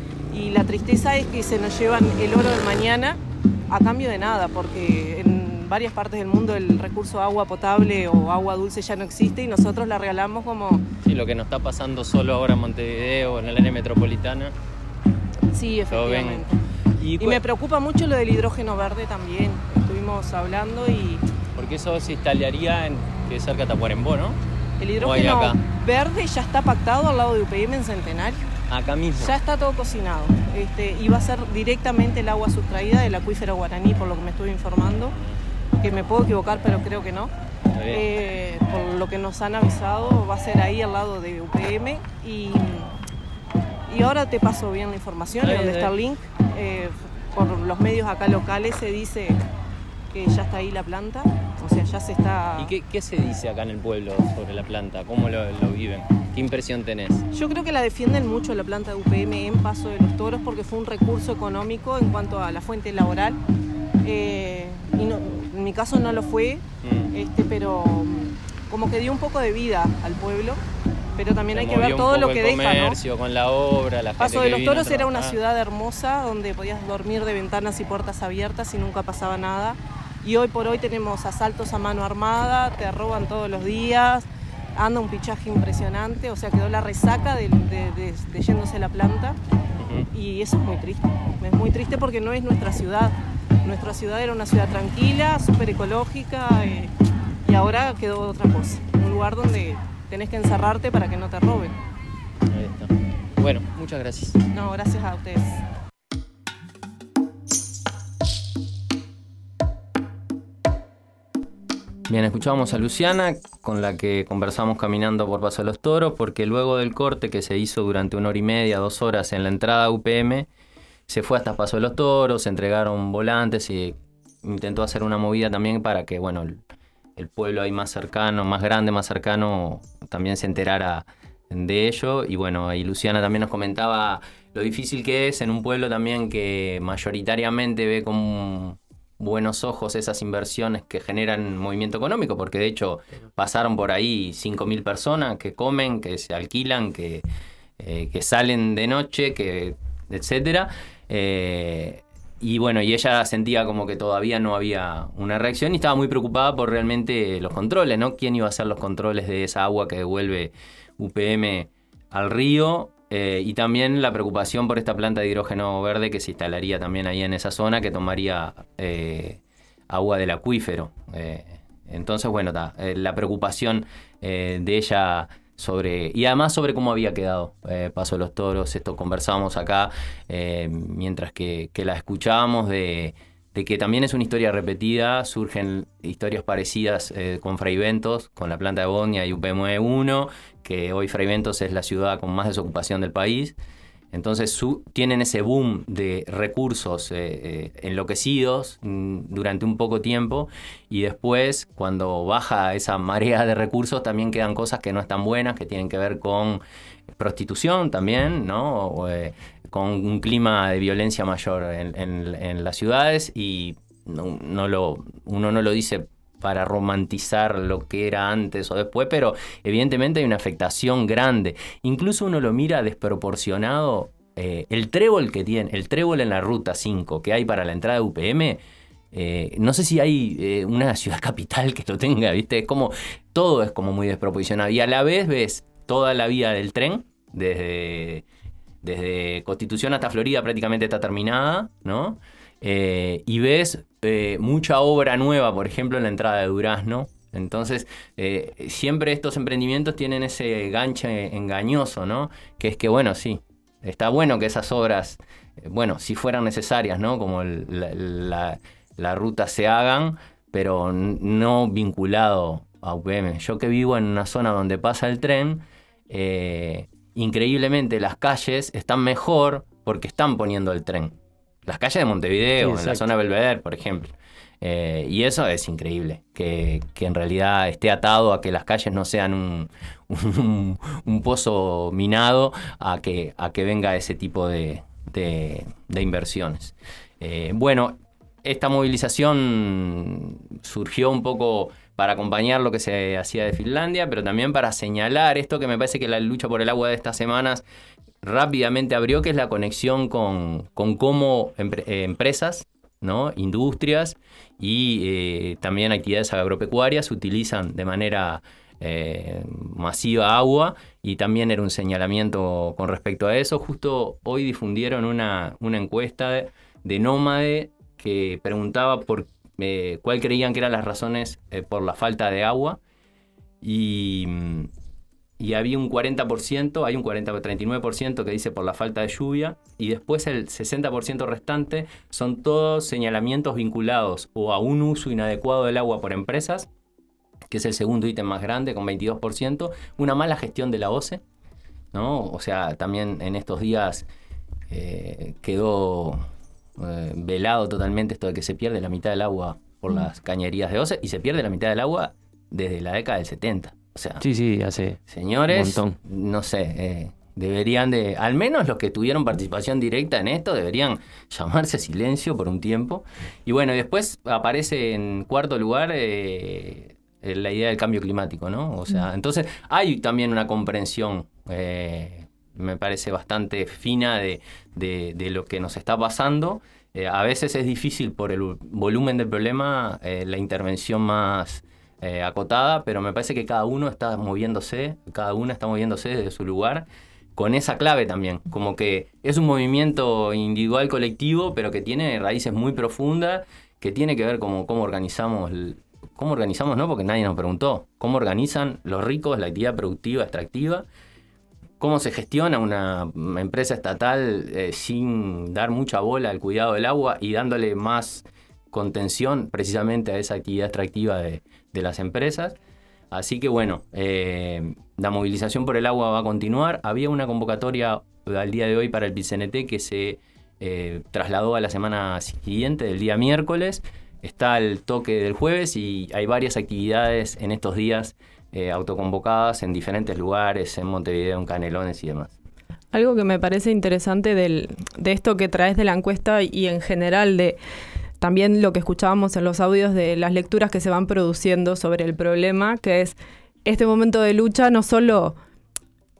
y la tristeza es que se nos llevan el oro del mañana a cambio de nada, porque en varias partes del mundo el recurso agua potable o agua dulce ya no existe y nosotros la regalamos como... Sí, lo que nos está pasando solo ahora en Montevideo, en el área metropolitana. Sí, Lo ven. efectivamente. Y, Y cu- me preocupa mucho lo del hidrógeno verde también. Estuvimos hablando y Porque eso se instalaría en que es cerca de Tacuarembó, ¿no? el ¿O hay hidrógeno acá? verde ya está pactado al lado de U P M en Centenario. Acá mismo. Ya está todo cocinado. Este, y va a ser directamente el agua sustraída del acuífero guaraní, por lo que me estuve informando. Que me puedo equivocar, pero creo que no. Está bien. Eh, por lo que nos han avisado, va a ser ahí al lado de U P M. Y, y ahora te paso bien la información, y Ahí, donde ahí. está el link. Eh, por los medios acá locales se dice que ya está ahí la planta. O sea, ya se está... ¿Y qué, qué se dice acá en el pueblo sobre la planta? ¿Cómo lo, lo viven? ¿Qué impresión tenés? Yo creo que la defienden mucho la planta de U P M en Paso de los Toros porque fue un recurso económico en cuanto a la fuente laboral. Eh, y no, en mi caso no lo fue, Mm. este, pero mm, como que dio un poco de vida al pueblo, pero también Se hay que movió ver un todo lo poco que el deja, ¿no? comercio con la obra, la gente Paso de que los vino a Toros era una trabajar. ciudad hermosa donde podías dormir de ventanas y puertas abiertas y nunca pasaba nada. Y hoy por hoy tenemos asaltos a mano armada, te roban todos los días, anda un pichaje impresionante, o sea, quedó la resaca de, de- de- de yéndose la planta. Ujú. Y eso es muy triste, es muy triste porque no es nuestra ciudad. Nuestra ciudad era una ciudad tranquila, súper ecológica, eh, y ahora quedó otra cosa. Un lugar donde tenés que encerrarte para que no te roben. Ahí está. Bueno, muchas gracias. No, gracias a ustedes. Bien, escuchábamos a Luciana, con la que conversamos caminando por Paso de los Toros, porque luego del corte que se hizo durante una hora y media, dos horas en la entrada a U P M, se fue hasta Paso de los Toros, se entregaron volantes y intentó hacer una movida también para que, bueno, el, el pueblo ahí más cercano, más grande, más cercano, también se enterara de ello. Y bueno, ahí Luciana también nos comentaba lo difícil que es en un pueblo también que mayoritariamente ve con buenos ojos esas inversiones que generan movimiento económico, porque de hecho pasaron por ahí cinco mil personas que comen, que se alquilan, que, eh, que salen de noche, que etcétera. Eh, y bueno, y ella sentía como que todavía no había una reacción y estaba muy preocupada por realmente los controles, ¿no? ¿Quién iba a hacer los controles de esa agua que devuelve U P M al río? Eh, y también la preocupación por esta planta de hidrógeno verde que se instalaría también ahí en esa zona, que tomaría eh, agua del acuífero. Eh, entonces, bueno, ta, eh, la preocupación eh, de ella sobre, y además sobre cómo había quedado eh, Paso de los Toros. Esto conversábamos acá eh, mientras que, que la escuchábamos de, de que también es una historia repetida. Surgen historias parecidas eh, con Fraiventos, con la planta de Bodnia y U P M uno, que hoy Fraiventos es la ciudad con más desocupación del país. Entonces su, tienen ese boom de recursos eh, eh, enloquecidos mm, durante un poco tiempo, y después cuando baja esa marea de recursos también quedan cosas que no están buenas, que tienen que ver con prostitución también, ¿no? O, eh, con un clima de violencia mayor en, en, en las ciudades, y no, no lo, uno no lo dice para romantizar lo que era antes o después, pero evidentemente hay una afectación grande. Incluso uno lo mira desproporcionado. Eh, el trébol que tiene, el trébol en la ruta cinco que hay para la entrada de U P M, eh, no sé si hay eh, una ciudad capital que lo tenga, ¿viste? Es como, todo es como muy desproporcionado. Y a la vez ves toda la vía del tren, desde, desde Constitución hasta Florida prácticamente está terminada, ¿no? Eh, y ves eh, mucha obra nueva, por ejemplo, en la entrada de Durazno. Entonces, eh, siempre estos emprendimientos tienen ese ganche engañoso, ¿no? Que es que, bueno, sí, está bueno que esas obras, eh, bueno, si fueran necesarias, ¿no? Como el, la, la, la ruta se hagan, pero no vinculado a U P M. Yo que vivo en una zona donde pasa el tren, eh, increíblemente las calles están mejor porque están poniendo el tren. Las calles de Montevideo, sí, en la zona Belvedere, por ejemplo. Eh, y eso es increíble, que, que en realidad esté atado a que las calles no sean un, un, un pozo minado, a que, a que venga ese tipo de, de, de inversiones. Eh, bueno, esta movilización surgió un poco para acompañar lo que se hacía de Finlandia, pero también para señalar esto que me parece que la lucha por el agua de estas semanas rápidamente abrió, que es la conexión con, con cómo empre- eh, empresas, ¿no? Industrias y eh, también actividades agropecuarias utilizan de manera eh, masiva agua, y también era un señalamiento con respecto a eso. Justo hoy difundieron una, una encuesta de, de Nómade que preguntaba por eh, cuál creían que eran las razones eh, por la falta de agua, y... Y había un cuarenta por ciento, hay un cuarenta, treinta y nueve por ciento que dice por la falta de lluvia, y después el sesenta por ciento restante son todos señalamientos vinculados o a un uso inadecuado del agua por empresas, que es el segundo ítem más grande con veintidós por ciento, una mala gestión de la O C E, ¿no? O sea, también en estos días eh, quedó eh, velado totalmente esto de que se pierde la mitad del agua por mm. las cañerías de O C E, y se pierde la mitad del agua desde la década del setenta. O sea, sí, sí, hace señores, un montón. No sé, eh, deberían de, al menos los que tuvieron participación directa en esto, deberían llamarse a silencio por un tiempo. Y bueno, después aparece en cuarto lugar eh, la idea del cambio climático, ¿no? O sea, entonces hay también una comprensión, eh, me parece bastante fina de, de, de lo que nos está pasando. Eh, a veces es difícil por el volumen del problema, eh, la intervención más Eh, acotada, pero me parece que cada uno está moviéndose, cada una está moviéndose desde su lugar, con esa clave también, como que es un movimiento individual colectivo, pero que tiene raíces muy profundas, que tiene que ver con cómo organizamos, cómo organizamos, no porque nadie nos preguntó, cómo organizan los ricos la actividad productiva extractiva, cómo se gestiona una empresa estatal eh, sin dar mucha bola al cuidado del agua y dándole más contención precisamente a esa actividad extractiva de, de las empresas. Así que bueno, eh, la movilización por el agua va a continuar. Había una convocatoria al día de hoy para el P C N T que se eh, trasladó a la semana siguiente, del día miércoles. Está el toque del jueves y hay varias actividades en estos días eh, autoconvocadas en diferentes lugares, en Montevideo, en Canelones y demás. Algo que me parece interesante del, de esto que traes de la encuesta y en general de también lo que escuchábamos en los audios de las lecturas que se van produciendo sobre el problema, que es este momento de lucha no solo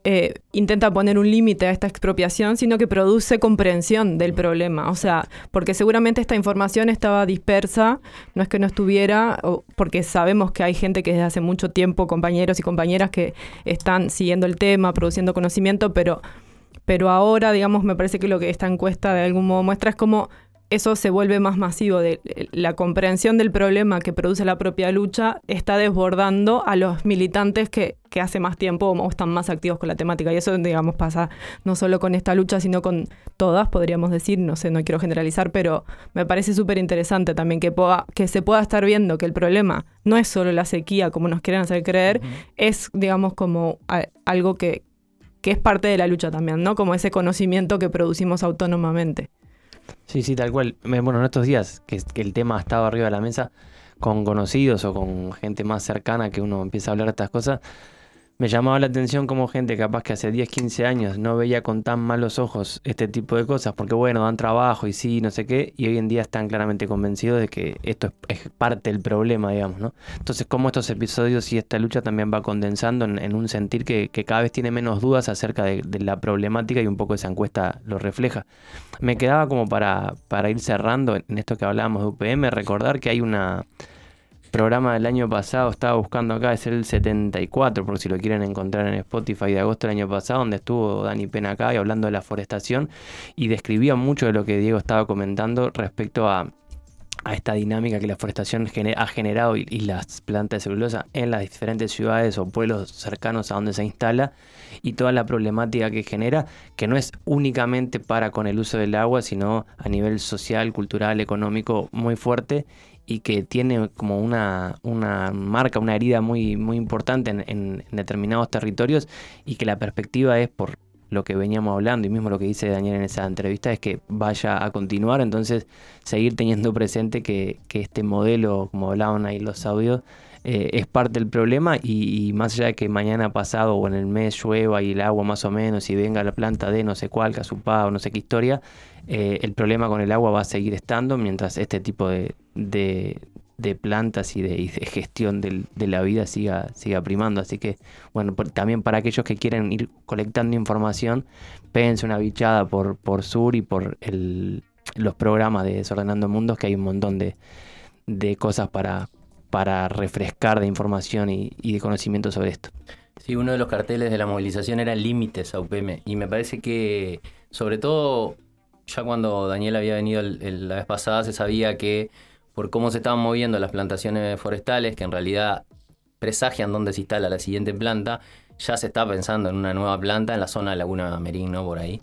eh, intenta poner un límite a esta expropiación, sino que produce comprensión del problema. O sea, porque seguramente esta información estaba dispersa, no es que no estuviera, o porque sabemos que hay gente que desde hace mucho tiempo, compañeros y compañeras que están siguiendo el tema, produciendo conocimiento, pero, pero ahora, digamos, me parece que lo que esta encuesta de algún modo muestra es como eso se vuelve más masivo. De, la comprensión del problema que produce la propia lucha está desbordando a los militantes que, que hace más tiempo o están más activos con la temática. Y eso, digamos, pasa no solo con esta lucha, sino con todas, podríamos decir. No sé, no quiero generalizar, pero me parece súper interesante también que, pueda, que se pueda estar viendo que el problema no es solo la sequía, como nos quieren hacer creer, uh-huh. es, digamos, como a, algo que, que es parte de la lucha también, ¿no? Como ese conocimiento que producimos autónomamente. Sí, sí, tal cual. Bueno, en estos días que, que el tema estaba arriba de la mesa, con conocidos o con gente más cercana que uno empieza a hablar de estas cosas, me llamaba la atención como gente capaz que hace diez, quince años no veía con tan malos ojos este tipo de cosas, porque bueno, dan trabajo y sí, no sé qué, y hoy en día están claramente convencidos de que esto es, es parte del problema, digamos, ¿no? Entonces, cómo estos episodios y esta lucha también va condensando en, en un sentir que, que cada vez tiene menos dudas acerca de, de la problemática, y un poco esa encuesta lo refleja. Me quedaba como para, para ir cerrando en esto que hablábamos de U P M, recordar que hay una... programa del año pasado, estaba buscando acá, es el setenta y cuatro, por si lo quieren encontrar en Spotify, de agosto del año pasado, donde estuvo Dani Pena acá y hablando de la forestación, y describía mucho de lo que Diego estaba comentando respecto a, a esta dinámica que la forestación gener, ha generado y, y las plantas de celulosa en las diferentes ciudades o pueblos cercanos a donde se instala, y toda la problemática que genera, que no es únicamente para con el uso del agua, sino a nivel social, cultural, económico muy fuerte, y que tiene como una, una marca, una herida muy, muy importante en, en, en determinados territorios, y que la perspectiva es, por lo que veníamos hablando y mismo lo que dice Daniel en esa entrevista, es que vaya a continuar. Entonces, seguir teniendo presente que, que este modelo, como hablaban ahí los audios, eh, es parte del problema, y, y más allá de que mañana pasado o en el mes llueva y el agua más o menos y venga la planta de no sé cuál, Casupá o no sé qué historia, eh, el problema con el agua va a seguir estando mientras este tipo de, de, de plantas y de, y de gestión del, de la vida siga, siga primando. Así que, bueno, por, también para aquellos que quieren ir colectando información, péguense una bichada por, por Sur y por el, los programas de Desordenando Mundos, que hay un montón de, de cosas para, para refrescar de información y, y de conocimiento sobre esto. Sí, uno de los carteles de la movilización era límites a U P M, y me parece que, sobre todo, ya cuando Daniel había venido el, el, la vez pasada, se sabía que por cómo se estaban moviendo las plantaciones forestales, que en realidad presagian dónde se instala la siguiente planta, ya se está pensando en una nueva planta en la zona de Laguna Merino, por ahí,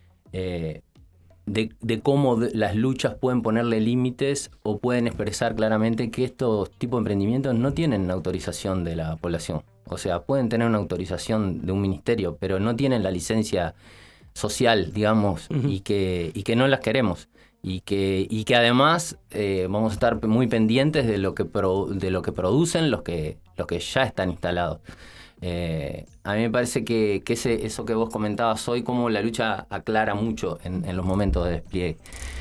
eh, de, de cómo de, las luchas pueden ponerle límites o pueden expresar claramente que estos tipos de emprendimientos no tienen autorización de la población. O sea, pueden tener una autorización de un ministerio, pero no tienen la licencia social, digamos, uh-huh. y que y que no las queremos, y que y que además eh, vamos a estar muy pendientes de lo que pro, de lo que producen los que los que ya están instalados. Eh, a mí me parece que, que ese, eso que vos comentabas hoy, como la lucha aclara mucho en, en los momentos de despliegue.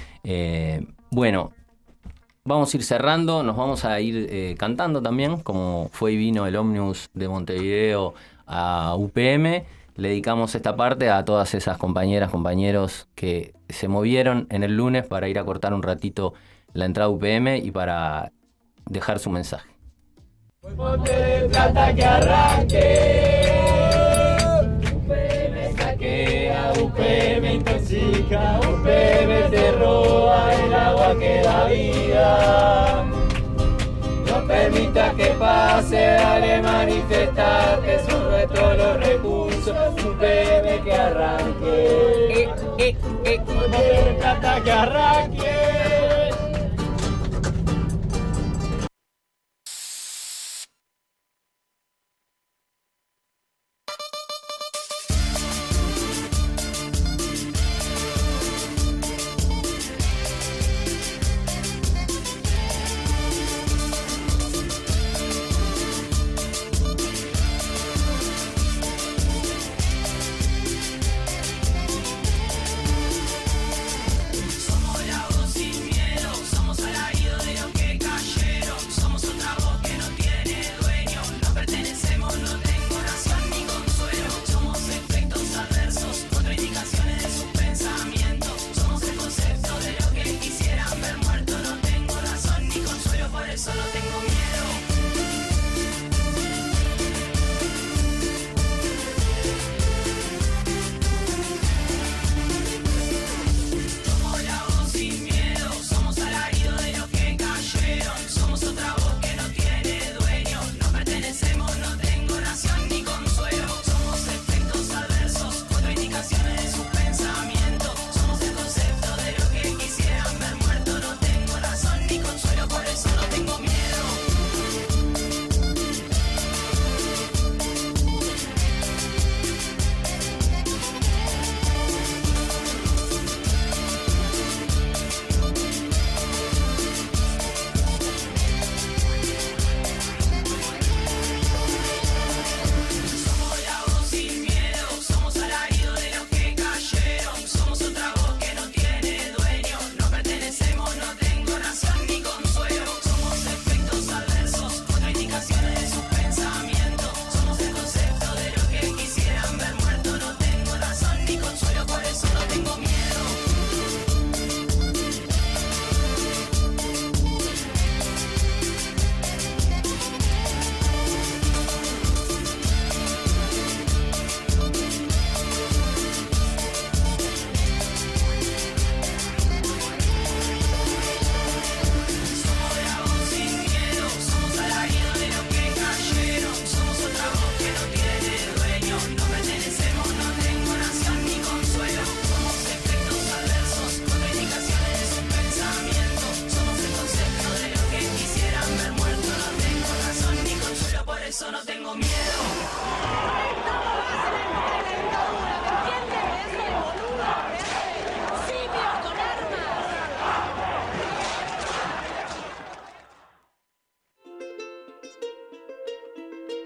Eh, bueno, vamos a ir cerrando, nos vamos a ir eh, cantando también, como fue y vino el ómnibus de Montevideo a U P M. Le dedicamos esta parte a todas esas compañeras, compañeros que se movieron en el lunes para ir a cortar un ratito la entrada a U P M y para dejar su mensaje. Monte de plata que arranque, U P M saquea, U P M intoxica, U P M te roba el agua que da vida. No permita que pase, dale manifestarte, son nuestros los recursos, U P M que arranque, eh, eh, eh. Monte de plata que arranque. Somos la voz sin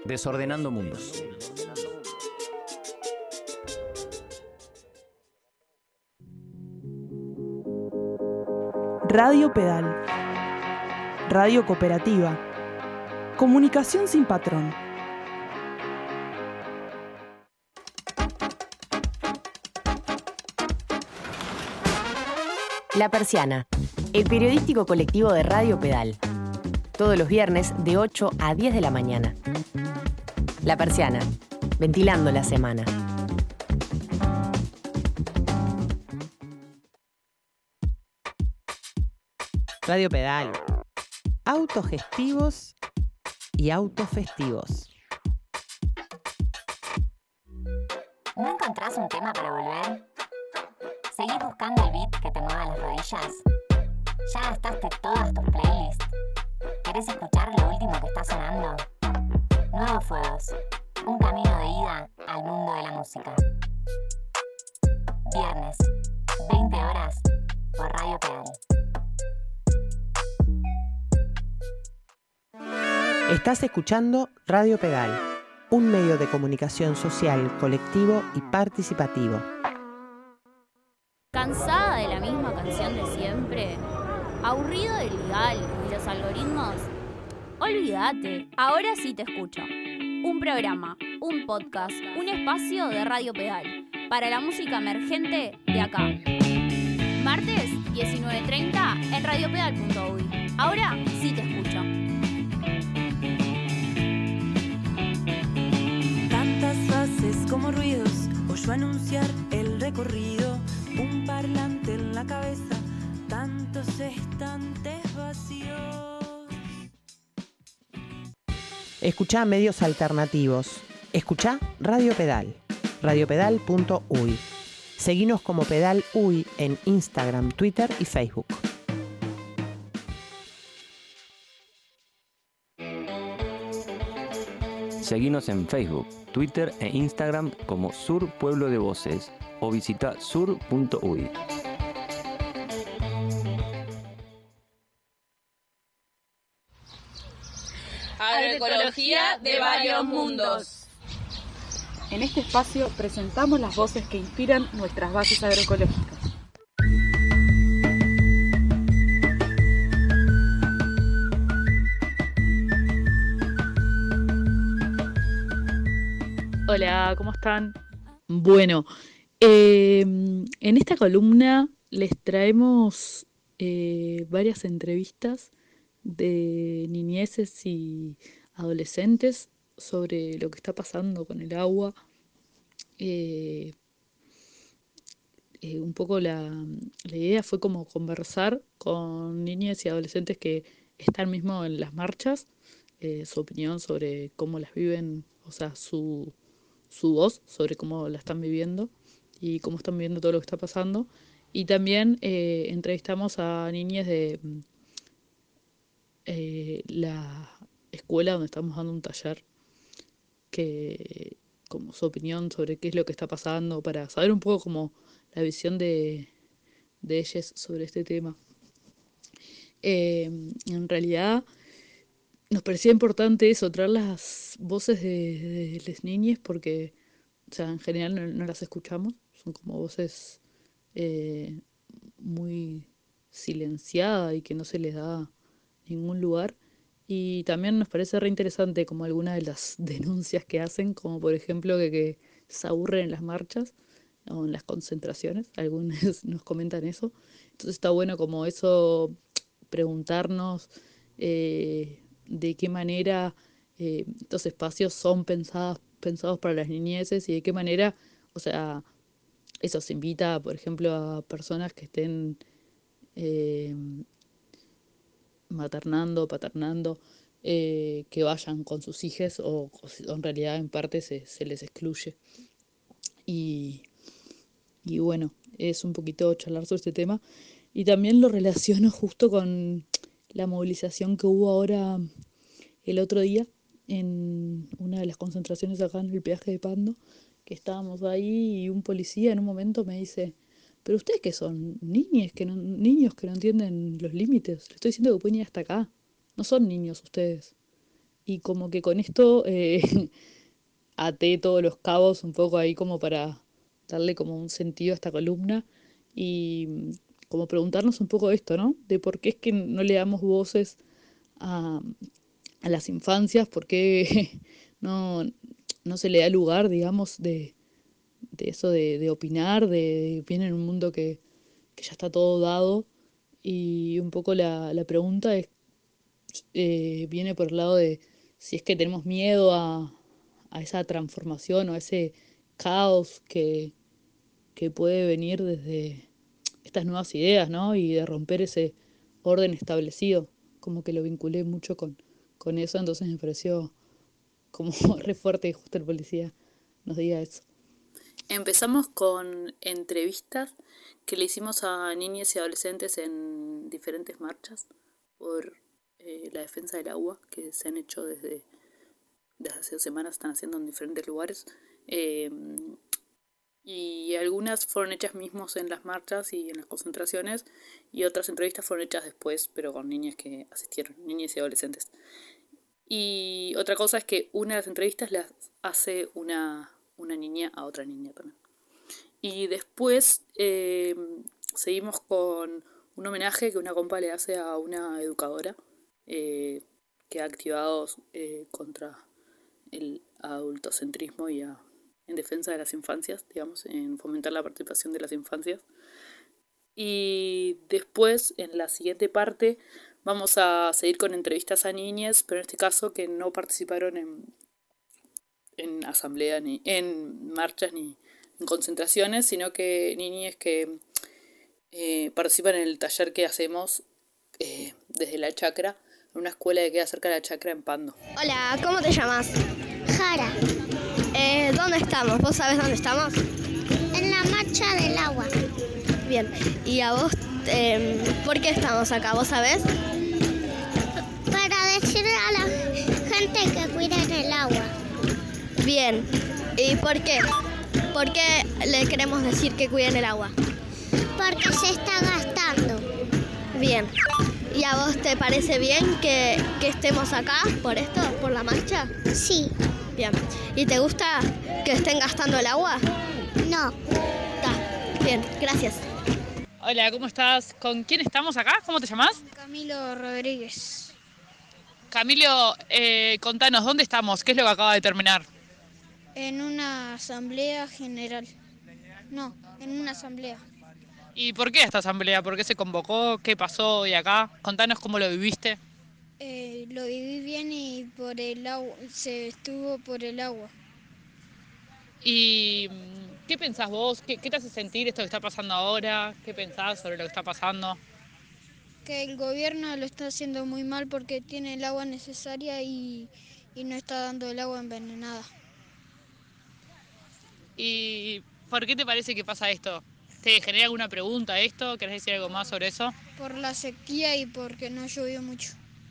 Desordenando Mundos. Radio Pedal. Radio cooperativa. Comunicación sin patrón. La Persiana, el periodístico colectivo de Radio Pedal. Todos los viernes de ocho a diez de la mañana. La Persiana, ventilando la semana. Radio Pedal. Autogestivos y autofestivos. ¿No encontrás un tema para volver? ¿Seguís buscando el beat que te mueva las rodillas? ¿Ya gastaste todas tus playlists? ¿Querés escuchar lo último que está sonando? Nuevos Fuegos, un camino de ida al mundo de la música. Viernes, veinte horas, por Radio Pedal. Estás escuchando Radio Pedal, un medio de comunicación social, colectivo y participativo. ¿Cansada de la misma canción de siempre? ¿Aburrido del legal y los algoritmos? Olvídate, ahora sí te escucho. Un programa, un podcast, un espacio de Radio Pedal para la música emergente de acá. Martes, diecinueve treinta en radio pedal punto uy. Ahora sí te escucho. Tantas fases como ruidos, oyó anunciar el recorrido, un parlante en la cabeza, tantos estantes vacíos. Escuchá medios alternativos. Escuchá Radio Pedal. radio pedal punto uy. Seguinos como Pedal Uy en Instagram, Twitter y Facebook. Seguinos en Facebook, Twitter e Instagram como Sur Pueblo de Voces o visita sur punto uy. Agroecología de varios mundos. En este espacio presentamos las voces que inspiran nuestras bases agroecológicas. Hola, ¿cómo están? Bueno, eh, en esta columna les traemos eh, varias entrevistas de niñeces y adolescentes sobre lo que está pasando con el agua. Eh, eh, un poco la, la idea fue como conversar con niñas y adolescentes que están mismo en las marchas, eh, su opinión sobre cómo las viven, o sea, su, su voz sobre cómo la están viviendo y cómo están viviendo todo lo que está pasando. Y también eh, entrevistamos a niñas de Eh, la escuela donde estamos dando un taller, que como su opinión sobre qué es lo que está pasando, para saber un poco como la visión de, de ellas sobre este tema. Eh, en realidad nos parecía importante eso, traer las voces de, de las niñas porque, o sea, en general no, no las escuchamos, son como voces eh, muy silenciadas y que no se les da ningún lugar. Y también nos parece re interesante como algunas de las denuncias que hacen, como por ejemplo que, que se aburren en las marchas o en las concentraciones, algunos nos comentan eso. Entonces está bueno como eso, preguntarnos eh, de qué manera eh, estos espacios son pensados, pensados para las niñeces y de qué manera, o sea, eso se invita, por ejemplo, a personas que estén eh, maternando, paternando, eh, que vayan con sus hijas o, o en realidad en parte se, se les excluye. Y, y bueno, es un poquito charlar sobre este tema. Y también lo relaciono justo con la movilización que hubo ahora el otro día en una de las concentraciones acá en el peaje de Pando, que estábamos ahí y un policía en un momento me dice: pero ustedes que son niños que no, niños que no entienden los límites, le estoy diciendo que pueden ir hasta acá, no son niños ustedes. y como que con esto eh, até todos los cabos un poco ahí como para darle como un sentido a esta columna y como preguntarnos un poco esto, ¿no? De por qué es que no le damos voces a, a las infancias, por qué no, no se le da lugar, digamos, de, de eso de, de opinar, de viene en un mundo que, que ya está todo dado. Y un poco la, la pregunta es, eh, viene por el lado de si es que tenemos miedo a, a esa transformación o a ese caos que, que puede venir desde estas nuevas ideas, ¿no? Y de romper ese orden establecido. Como que lo vinculé mucho con, con eso, entonces me pareció como re fuerte y justo el policía nos diga eso. Empezamos con entrevistas que le hicimos a niñas y adolescentes en diferentes marchas por eh, la defensa del agua, que se han hecho desde, desde hace dos semanas, están haciendo en diferentes lugares. Eh, y algunas fueron hechas mismos en las marchas y en las concentraciones, y otras entrevistas fueron hechas después, pero con niñas que asistieron, niñas y adolescentes. Y otra cosa es que una de las entrevistas las hace una... una niña a otra niña también. Y después eh, seguimos con un homenaje que una compa le hace a una educadora eh, que ha activado eh, contra el adultocentrismo y a, en defensa de las infancias, digamos, en fomentar la participación de las infancias. Y después, en la siguiente parte, vamos a seguir con entrevistas a niñas, pero en este caso que no participaron en en asamblea, ni en marchas, ni en concentraciones, sino que niñas que eh, participan en el taller que hacemos eh, desde la chacra, en una escuela que queda cerca de la chacra en Pando. Hola, ¿cómo te llamas? Jara. Eh, ¿Dónde estamos? ¿Vos sabés dónde estamos? En la marcha del agua. Bien, ¿y a vos eh, por qué estamos acá? ¿Vos sabés? Para decirle a la gente que cuiden el agua. Bien, ¿y por qué? ¿Por qué le queremos decir que cuiden el agua? Porque se está gastando. Bien, ¿y a vos te parece bien que, que estemos acá por esto, por la marcha? Sí. Bien, ¿y te gusta que estén gastando el agua? No. Está, bien, gracias. Hola, ¿cómo estás? ¿Con quién estamos acá? ¿Cómo te llamas? Camilo Rodríguez. Camilo, eh, contanos, ¿dónde estamos? ¿Qué es lo que acaba de terminar? En una asamblea general. No, en una asamblea. ¿Y por qué esta asamblea? ¿Por qué se convocó? ¿Qué pasó hoy acá? Contanos cómo lo viviste. Eh, lo viví bien y por el agua, se estuvo por el agua. ¿Y qué pensás vos? ¿Qué, qué te hace sentir esto que está pasando ahora? ¿Qué pensás sobre lo que está pasando? Que el gobierno lo está haciendo muy mal porque tiene el agua necesaria y, y no está dando el agua envenenada. ¿Y por qué te parece que pasa esto? ¿Te genera alguna pregunta esto? ¿Querés decir algo más sobre eso? Por la sequía y porque no llovió mucho.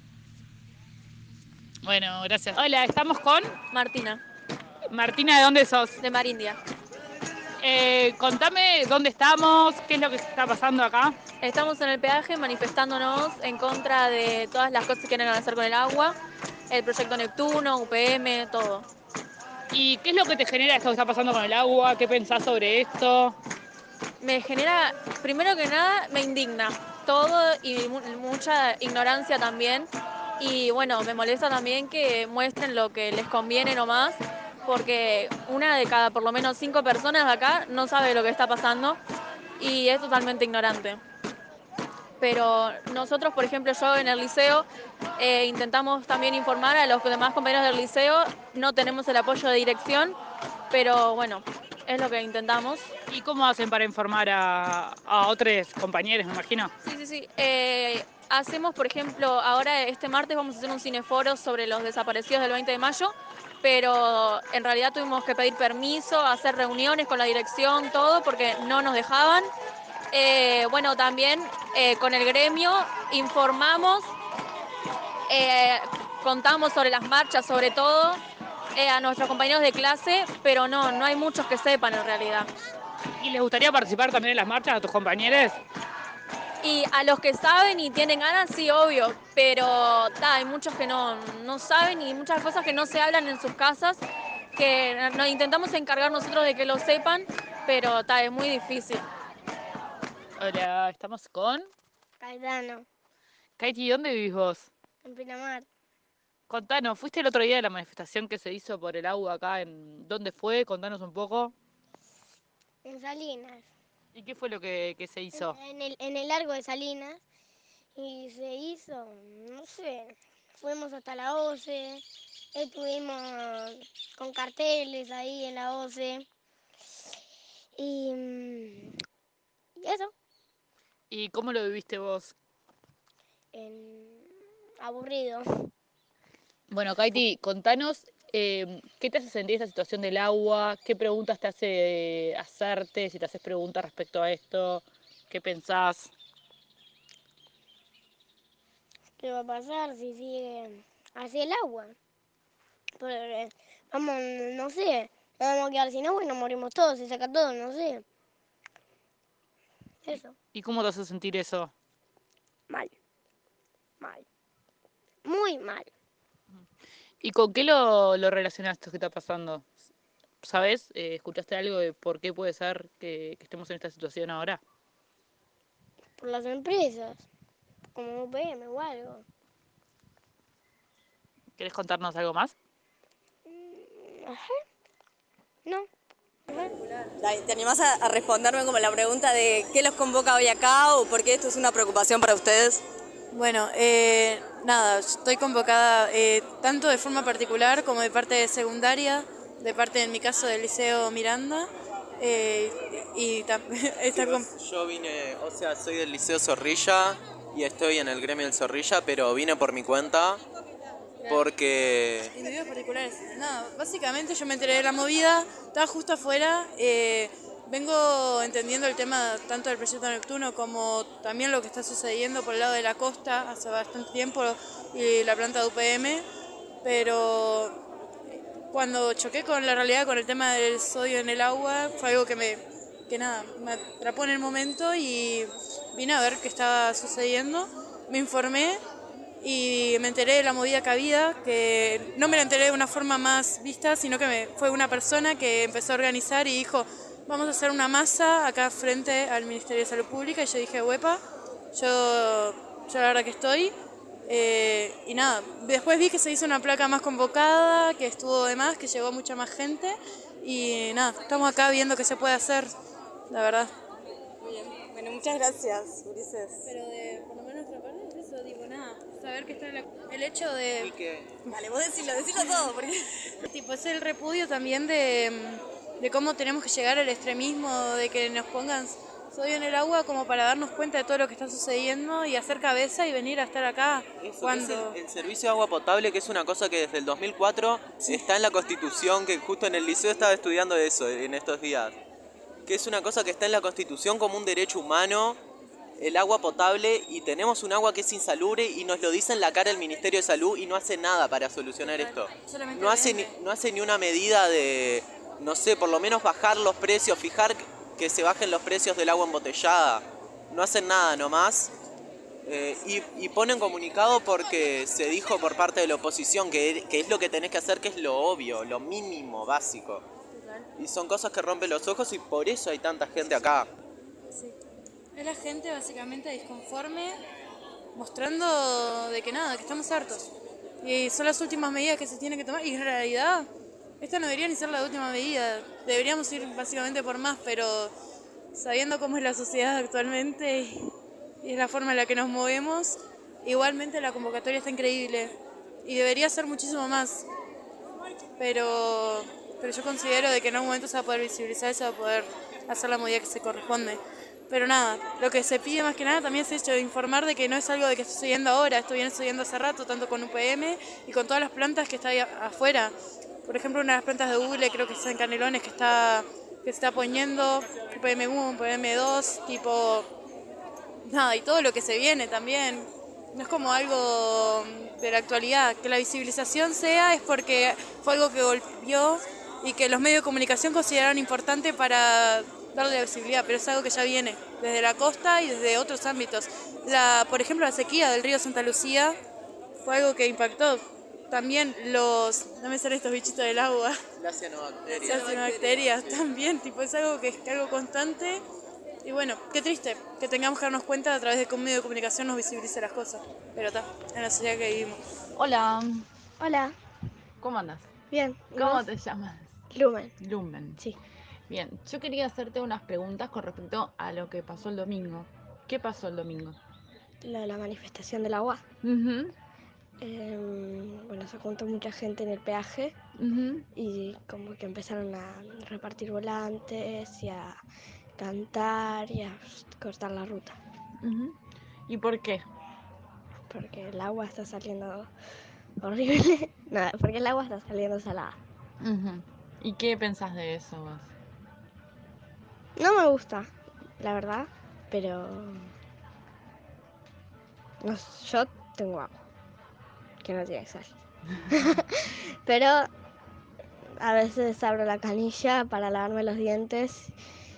Bueno, gracias. Hola, estamos con Martina. Martina, ¿de dónde sos? De Marindia. Eh, contame dónde estamos, qué es lo que está pasando acá. Estamos en el peaje manifestándonos en contra de todas las cosas que quieren hacer con el agua, el proyecto Neptuno, U P M, todo. ¿Y qué es lo que te genera esto que está pasando con el agua? ¿Qué pensás sobre esto? Me genera, primero que nada, me indigna todo y mu- mucha ignorancia también. Y bueno, me molesta también que muestren lo que les conviene nomás, porque una de cada por lo menos cinco personas de acá no sabe lo que está pasando y es totalmente ignorante. Pero nosotros, por ejemplo, yo en el liceo eh, intentamos también informar a los demás compañeros del liceo, no tenemos el apoyo de dirección, pero bueno, es lo que intentamos. ¿Y cómo hacen para informar a, a otros compañeros, me imagino? Sí, sí, sí. Eh, hacemos, por ejemplo, ahora este martes vamos a hacer un cineforo sobre los desaparecidos del veinte de mayo, pero en realidad tuvimos que pedir permiso, hacer reuniones con la dirección, todo, porque no nos dejaban. Eh, bueno, también eh, con el gremio informamos, eh, contamos sobre las marchas, sobre todo eh, a nuestros compañeros de clase, pero no, no hay muchos que sepan en realidad. ¿Y les gustaría participar también en las marchas a tus compañeros? Y a los que saben y tienen ganas, sí, obvio, pero ta, hay muchos que no, no saben y muchas cosas que no se hablan en sus casas, que nos intentamos encargar nosotros de que lo sepan, pero ta, es muy difícil. Hola, estamos con Caetano, Kaiti. ¿Dónde vivís vos? en Pinamar, Contanos, ¿fuiste el otro día a la manifestación que se hizo por el agua acá? En ¿Dónde fue? Contanos un poco. en Salinas, ¿Y qué fue lo que, que se hizo? en el, en el largo de Salinas, y se hizo, no sé, fuimos hasta la O C E, estuvimos con carteles ahí en la O C E, y, mm, y eso, ¿Y cómo lo viviste vos? en, aburrido. Bueno, Kaiti, contanos eh, qué te hace sentir esta situación del agua, qué preguntas te hace hacerte, si te haces preguntas respecto a esto, qué pensás. ¿Qué va a pasar si sigue así el agua? Porque, vamos, no sé, nos vamos a quedar sin agua y nos morimos todos, se saca todo, no sé. Eso, ¿Y cómo te hace sentir eso? mal, mal, muy mal. ¿Y con qué lo, lo relacionás esto que está pasando? ¿Sabes? Eh, ¿Escuchaste algo de por qué puede ser que, que estemos en esta situación ahora? Por las empresas, como U P M o algo. ¿Querés contarnos algo más? Ajá, no. Dai, ¿te animás a, a responderme como la pregunta de qué los convoca hoy acá o por qué esto es una preocupación para ustedes? Bueno, eh, nada, estoy convocada eh, tanto de forma particular como de parte de secundaria, de parte en mi caso del Liceo Miranda. Eh, y también esta com- Yo vine, o sea, soy del Liceo Zorrilla y estoy en el gremio del Zorrilla, pero vine por mi cuenta porque... Individuos particulares. Nada, básicamente yo me enteré de la movida, estaba justo afuera. Eh, vengo entendiendo el tema tanto del proyecto nocturno como también lo que está sucediendo por el lado de la costa hace bastante tiempo y la planta de U P M, pero cuando choqué con la realidad, con el tema del sodio en el agua, fue algo que me, que nada, me atrapó en el momento y vine a ver qué estaba sucediendo, me informé y me enteré de la movida que había, que no me la enteré de una forma más vista, sino que me, fue una persona que empezó a organizar y dijo, vamos a hacer una masa acá frente al Ministerio de Salud Pública, y yo dije, huepa, yo, yo la verdad que estoy. Eh, y nada, después vi que se hizo una placa más convocada, que estuvo de más, que llegó mucha más gente, y nada, estamos acá viendo qué se puede hacer, la verdad. Muy bien. Bueno, muchas gracias, Ulises. Pero de, por lo menos nuestra parte es eso, digo, nada, saber que está en la, el hecho de... Dale, vos decilo, decilo todo, porque... Tipo, es el repudio también de, de cómo tenemos que llegar al extremismo, de que nos pongan sodio en el agua como para darnos cuenta de todo lo que está sucediendo y hacer cabeza y venir a estar acá. Eso, cuando... es el, el servicio de agua potable, que es una cosa que desde el dos mil cuatro sí. está en la Constitución, que justo en el liceo estaba estudiando eso en estos días. Que es una cosa que está en la Constitución como un derecho humano, el agua potable, y tenemos un agua que es insalubre y nos lo dice en la cara el Ministerio de Salud y no hace nada para solucionar esto. No hace, ni, no hace ni una medida de, no sé, por lo menos bajar los precios, fijar que se bajen los precios del agua embotellada. No hacen nada nomás. Eh, y, y ponen comunicado porque se dijo por parte de la oposición que, que es lo que tenés que hacer, que es lo obvio, lo mínimo, básico. Y son cosas que rompen los ojos y por eso hay tanta gente acá. Sí. Es la gente básicamente disconforme, mostrando de que nada, que estamos hartos. Y son las últimas medidas que se tienen que tomar. Y en realidad, esta no debería ni ser la última medida. Deberíamos ir básicamente por más, pero sabiendo cómo es la sociedad actualmente y, y es la forma en la que nos movemos, igualmente la convocatoria está increíble. Y debería ser muchísimo más. Pero... pero yo considero de que en algún momento se va a poder visibilizar, se va a poder hacer la medida que se corresponde. Pero nada, lo que se pide más que nada también es hecho de informar de que no es algo de que esté sucediendo ahora, esto viene sucediendo hace rato, tanto con U P M y con todas las plantas que están ahí afuera. Por ejemplo, una de las plantas de Google, creo que es en Canelones, que está que se está poniendo, U P M uno, U P M dos, tipo... nada, y todo lo que se viene también. No es como algo de la actualidad. Que la visibilización sea es porque fue algo que golpeó y que los medios de comunicación consideraron importante para darle la visibilidad, pero es algo que ya viene desde la costa y desde otros ámbitos. La, por ejemplo, la sequía del río Santa Lucía fue algo que impactó. También los, no me salen estos bichitos del agua, Las cianobacterias. las cianobacterias también, tipo, es algo que es algo constante. Y bueno, qué triste que tengamos que darnos cuenta a través de que un medio de comunicación nos visibilice las cosas. Pero está, en la sociedad que vivimos. Hola. Hola. ¿Cómo andas? Bien. ¿y ¿Cómo vos? te llamas? Lumen. Lumen. Sí. Bien, yo quería hacerte unas preguntas con respecto a lo que pasó el domingo. ¿Qué pasó el domingo? Lo de la manifestación del agua. Ujú. Eh, bueno, se juntó mucha gente en el peaje Ujú. y como que empezaron a repartir volantes y a cantar y a cortar la ruta. Ujú. ¿Y por qué? Porque el agua está saliendo horrible. Nada, porque el agua está saliendo salada. Ujú. ¿Y qué pensás de eso vos? No me gusta, la verdad, pero no sé, yo tengo agua, que no tiene sal. Pero a veces abro la canilla para lavarme los dientes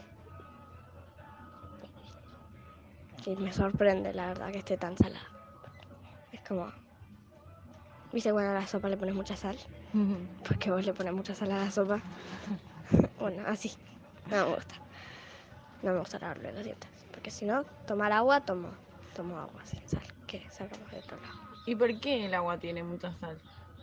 y me sorprende, la verdad, que esté tan salada. Es como, ¿viste cuando a la sopa le pones mucha sal? Ujú. Porque vos le pones mucha sal a la sopa. Bueno, así, no me gusta. No me gusta lavarme los dientes, porque si no, tomar agua, tomo, tomo agua sin sal, que sacamos de otro lado. ¿Y por qué el agua tiene mucha sal?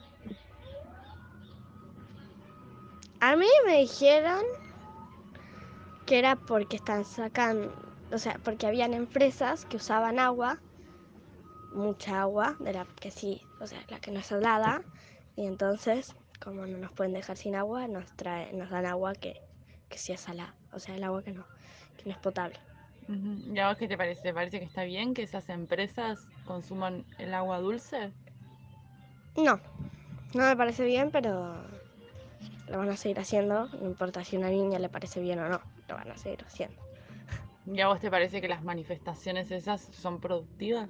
A mí me dijeron que era porque están sacando, o sea, porque habían empresas que usaban agua, mucha agua, de la que sí, o sea, la que no es salada, y entonces, como no nos pueden dejar sin agua, nos traen, nos dan agua que, que sí es salada, o sea, el agua que no, que no es potable. Ujú. ¿Y a vos qué te parece? ¿Te parece que está bien que esas empresas consuman el agua dulce? No, no me parece bien, pero lo van a seguir haciendo, no importa si a una niña le parece bien o no, lo van a seguir haciendo. ¿Y a vos te parece que las manifestaciones esas son productivas?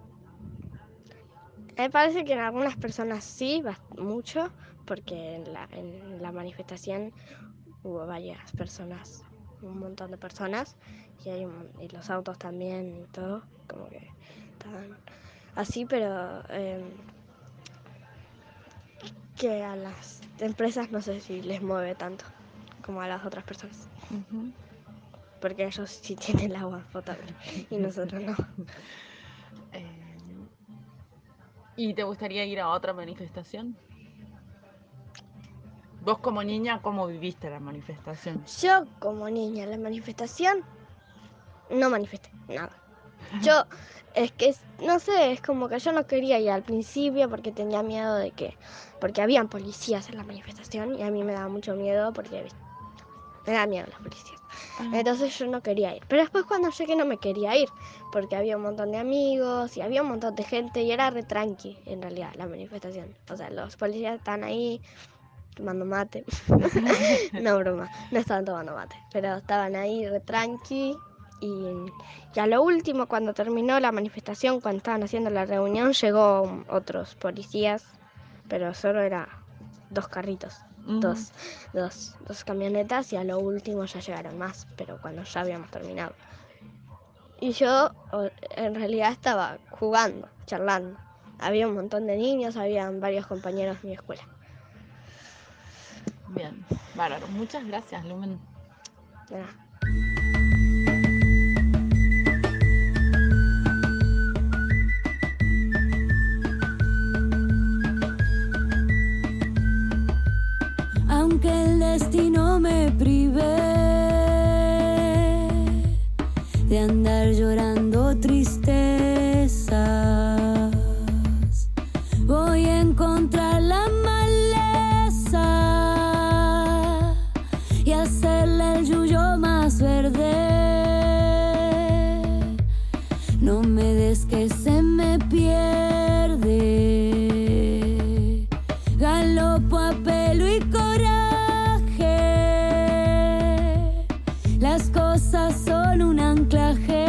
Me parece que en algunas personas sí, bast- mucho, porque en la, en la manifestación hubo varias personas, un montón de personas, y, hay un- y los autos también y todo, como que estaban así, pero eh, que a las empresas no sé si les mueve tanto como a las otras personas, Ujú. porque ellos sí tienen el agua potable y nosotros no. Eh, ¿Y te gustaría ir a otra manifestación? Vos como niña, ¿cómo viviste la manifestación? Yo como niña en la manifestación no manifesté nada. Yo, es que, no sé, es como que yo no quería ir al principio porque tenía miedo de que, porque habían policías en la manifestación y a mí me daba mucho miedo porque ¿viste? Me da miedo las policías. Entonces yo no quería ir. Pero después cuando llegué no me quería ir porque había un montón de amigos y había un montón de gente y era re tranqui en realidad la manifestación. O sea, los policías estaban ahí tomando mate. No, broma, no estaban tomando mate, pero estaban ahí re tranqui. Y, y a lo último, cuando terminó la manifestación, cuando estaban haciendo la reunión, llegó otros policías, pero solo era dos carritos, Ujú. dos, dos, dos camionetas, y a lo último ya llegaron más, pero cuando ya habíamos terminado. Y yo o- en realidad estaba jugando, charlando. Había un montón de niños, habían varios compañeros de mi escuela. Bien, bárbaro. Muchas gracias, Lumen. De nada. Aunque el destino me prive de andar llorando tristezas, voy a encontrar la maleza y hacerle el yuyo más verde. No me des que se me pierde, galopo a pelo y coraje, las cosas son un anclaje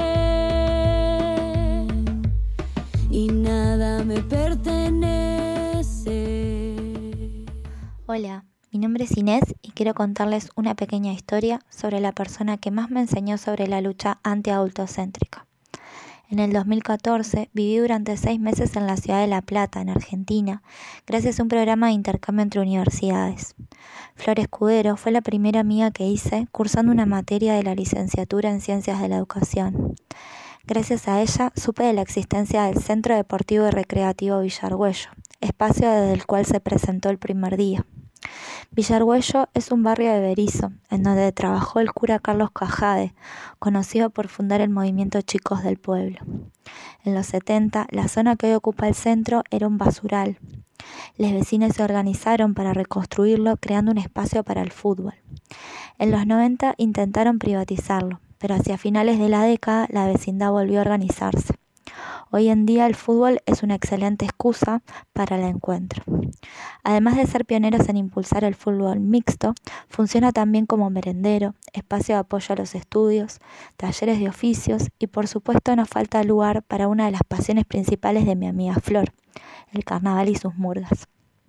y nada me pertenece. Hola, Mi nombre es Inés y quiero contarles una pequeña historia sobre la persona que más me enseñó sobre la lucha anti-adultocéntrica. En el dos mil catorce viví durante seis meses en la ciudad de La Plata, en Argentina, gracias a un programa de intercambio entre universidades. Flor Escudero fue la primera amiga que hice cursando una materia de la licenciatura en Ciencias de la Educación. Gracias a ella supe de la existencia del Centro Deportivo y Recreativo Villargüello, espacio desde el cual se presentó el primer día. Villargüello es un barrio de Berisso, en donde trabajó el cura Carlos Cajade, conocido por fundar el movimiento Chicos del Pueblo. En los setenta, la zona que hoy ocupa el centro era un basural. Los vecinos se organizaron para reconstruirlo creando un espacio para el fútbol. En los noventa intentaron privatizarlo, pero hacia finales de la década la vecindad volvió a organizarse. Hoy en día el fútbol es una excelente excusa para el encuentro. Además de ser pioneros en impulsar el fútbol mixto, funciona también como merendero, espacio de apoyo a los estudios, talleres de oficios y por supuesto no falta lugar para una de las pasiones principales de mi amiga Flor, el carnaval y sus murgas.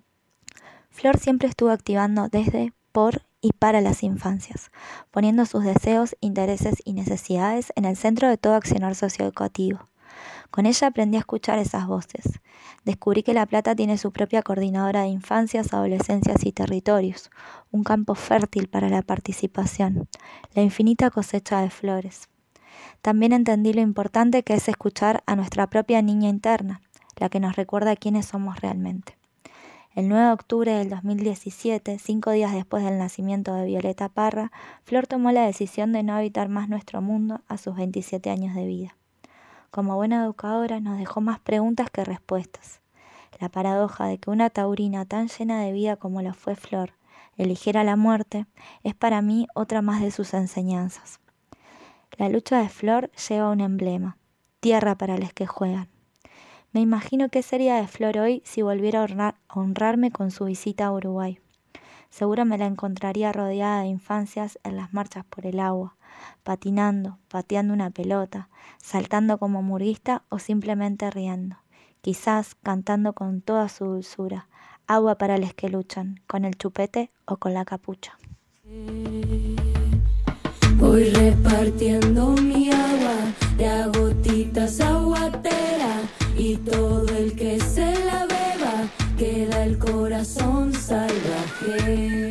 Flor siempre estuvo activando desde, por y para las infancias, poniendo sus deseos, intereses y necesidades en el centro de todo accionar socioeducativo. Con ella aprendí a escuchar esas voces. Descubrí que La Plata tiene su propia coordinadora de infancias, adolescencias y territorios, un campo fértil para la participación, la infinita cosecha de flores. También entendí lo importante que es escuchar a nuestra propia niña interna, la que nos recuerda quiénes somos realmente. El nueve de octubre del dos mil diecisiete, cinco días después del nacimiento de Violeta Parra, Flor tomó la decisión de no habitar más nuestro mundo a sus veintisiete años de vida. Como buena educadora nos dejó más preguntas que respuestas. La paradoja de que una taurina tan llena de vida como lo fue Flor eligiera la muerte es para mí otra más de sus enseñanzas. La lucha de Flor lleva un emblema, tierra para los que juegan. Me imagino qué sería de Flor hoy si volviera a, honrar, a honrarme con su visita a Uruguay. Seguro me la encontraría rodeada de infancias en las marchas por el agua, patinando, pateando una pelota, saltando como murguista o simplemente riendo, quizás cantando con toda su dulzura, agua para los que luchan, con el chupete o con la capucha. Voy repartiendo mi agua de a gotitas aguatera y todo el que se la beba queda el corazón salvaje.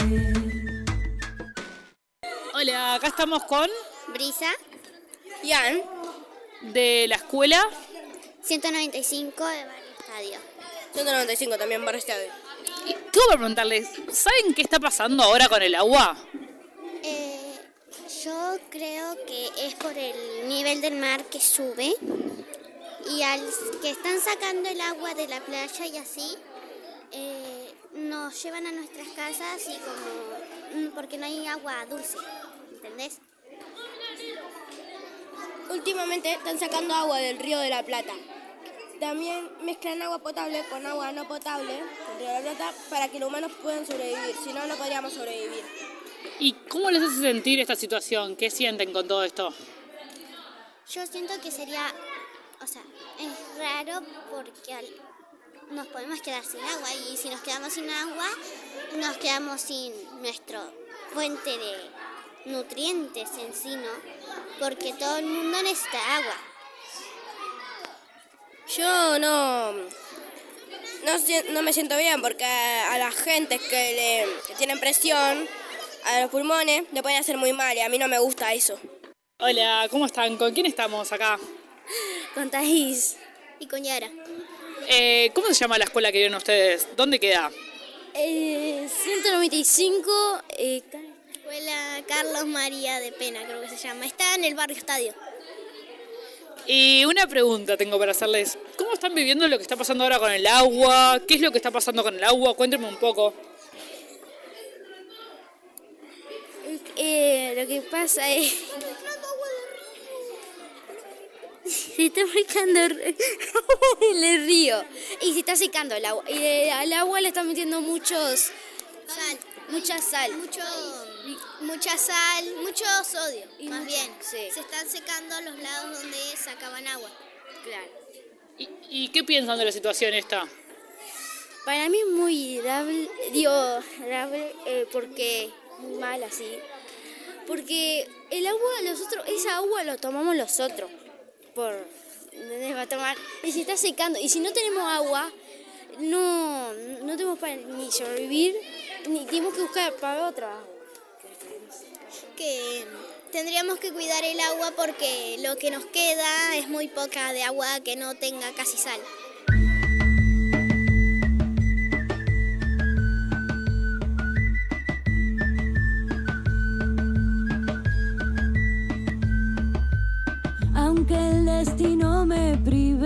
Hola, acá estamos con Brisa, Ian, de la escuela ciento noventa y cinco de Barrio Estadio. ciento noventa y cinco también Barrio Estadio. Y tengo que preguntarles, ¿saben qué está pasando ahora con el agua? Eh, yo creo que es por el nivel del mar que sube y al que están sacando el agua de la playa y así eh, nos llevan a nuestras casas y como porque no hay agua dulce, ¿entendés? Últimamente están sacando agua del río de la Plata. También mezclan agua potable con agua no potable del río de la Plata para que los humanos puedan sobrevivir, si no, no podríamos sobrevivir. ¿Y cómo les hace sentir esta situación? ¿Qué sienten con todo esto? Yo siento que sería, o sea, es raro porque al, nos podemos quedar sin agua y si nos quedamos sin agua, nos quedamos sin nuestra fuente de nutrientes en sí, ¿no? Porque todo el mundo necesita agua. Yo no, no, no me siento bien porque a, a la gente que, le, que tienen presión a los pulmones le pueden hacer muy mal y a mí no me gusta eso. Hola, ¿cómo están? ¿Con quién estamos acá? Con Thais y con Yara. Eh, ¿Cómo se llama la escuela que viven ustedes? ¿Dónde queda? Eh, ciento noventa y cinco, eh, Escuela Carlos María de Pena, creo que se llama. Está en el Barrio Estadio. Y una pregunta tengo para hacerles. ¿Cómo están viviendo lo que está pasando ahora con el agua? ¿Qué es lo que está pasando con el agua? Cuéntenme un poco. Eh, lo que pasa es... Se está secando el río y se está secando el agua. Y al agua le están metiendo muchos... Sal. Mucha sal. Mucho, mucha sal, mucho sodio, y más mucho, bien. Sí. Se están secando los lados donde sacaban agua. Claro. ¿Y, y qué piensan de la situación esta? Para mí es muy grave, digo, grave eh, porque mal así. Porque el agua, nosotros, esa agua lo tomamos nosotros. Por, ¿entendés? Va a tomar. Y se está secando. Y si no tenemos agua, no, no tenemos para ni sobrevivir, ni tenemos que buscar para otra agua. Que tendríamos que cuidar el agua porque lo que nos queda es muy poca de agua que no tenga casi sal. Aunque el destino me prive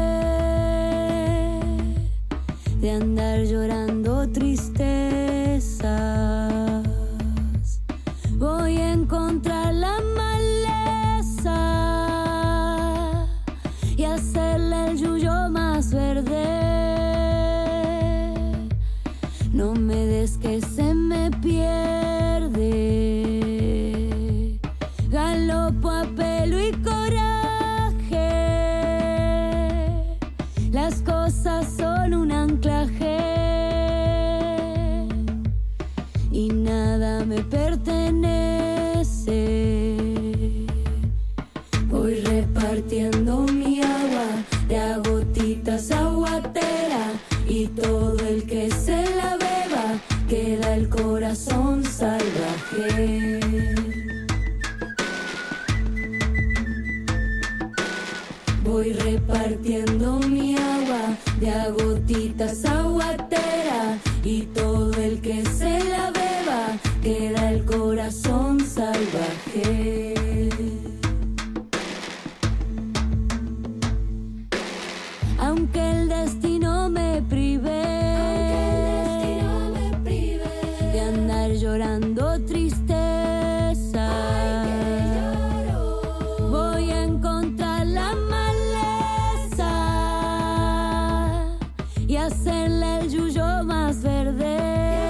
de andar llorando tristezas, voy a encontrar la maleza y hacerle el yuyo más verde. No me des que se me pierde, galopo a pelo y coraje. Las cosas son un anclaje y nada me pertenece. Voy repartiendo mi agua de a gotitas aguatera y todo el que se la beba queda el corazón salvaje. Voy repartiendo mi agua de a gotitas aguatera y todo el que se la beba queda el corazón salvaje. Aunque el destino me prive, de andar llorando tristeza, voy a encontrar la y hacerle el yuyo más verde.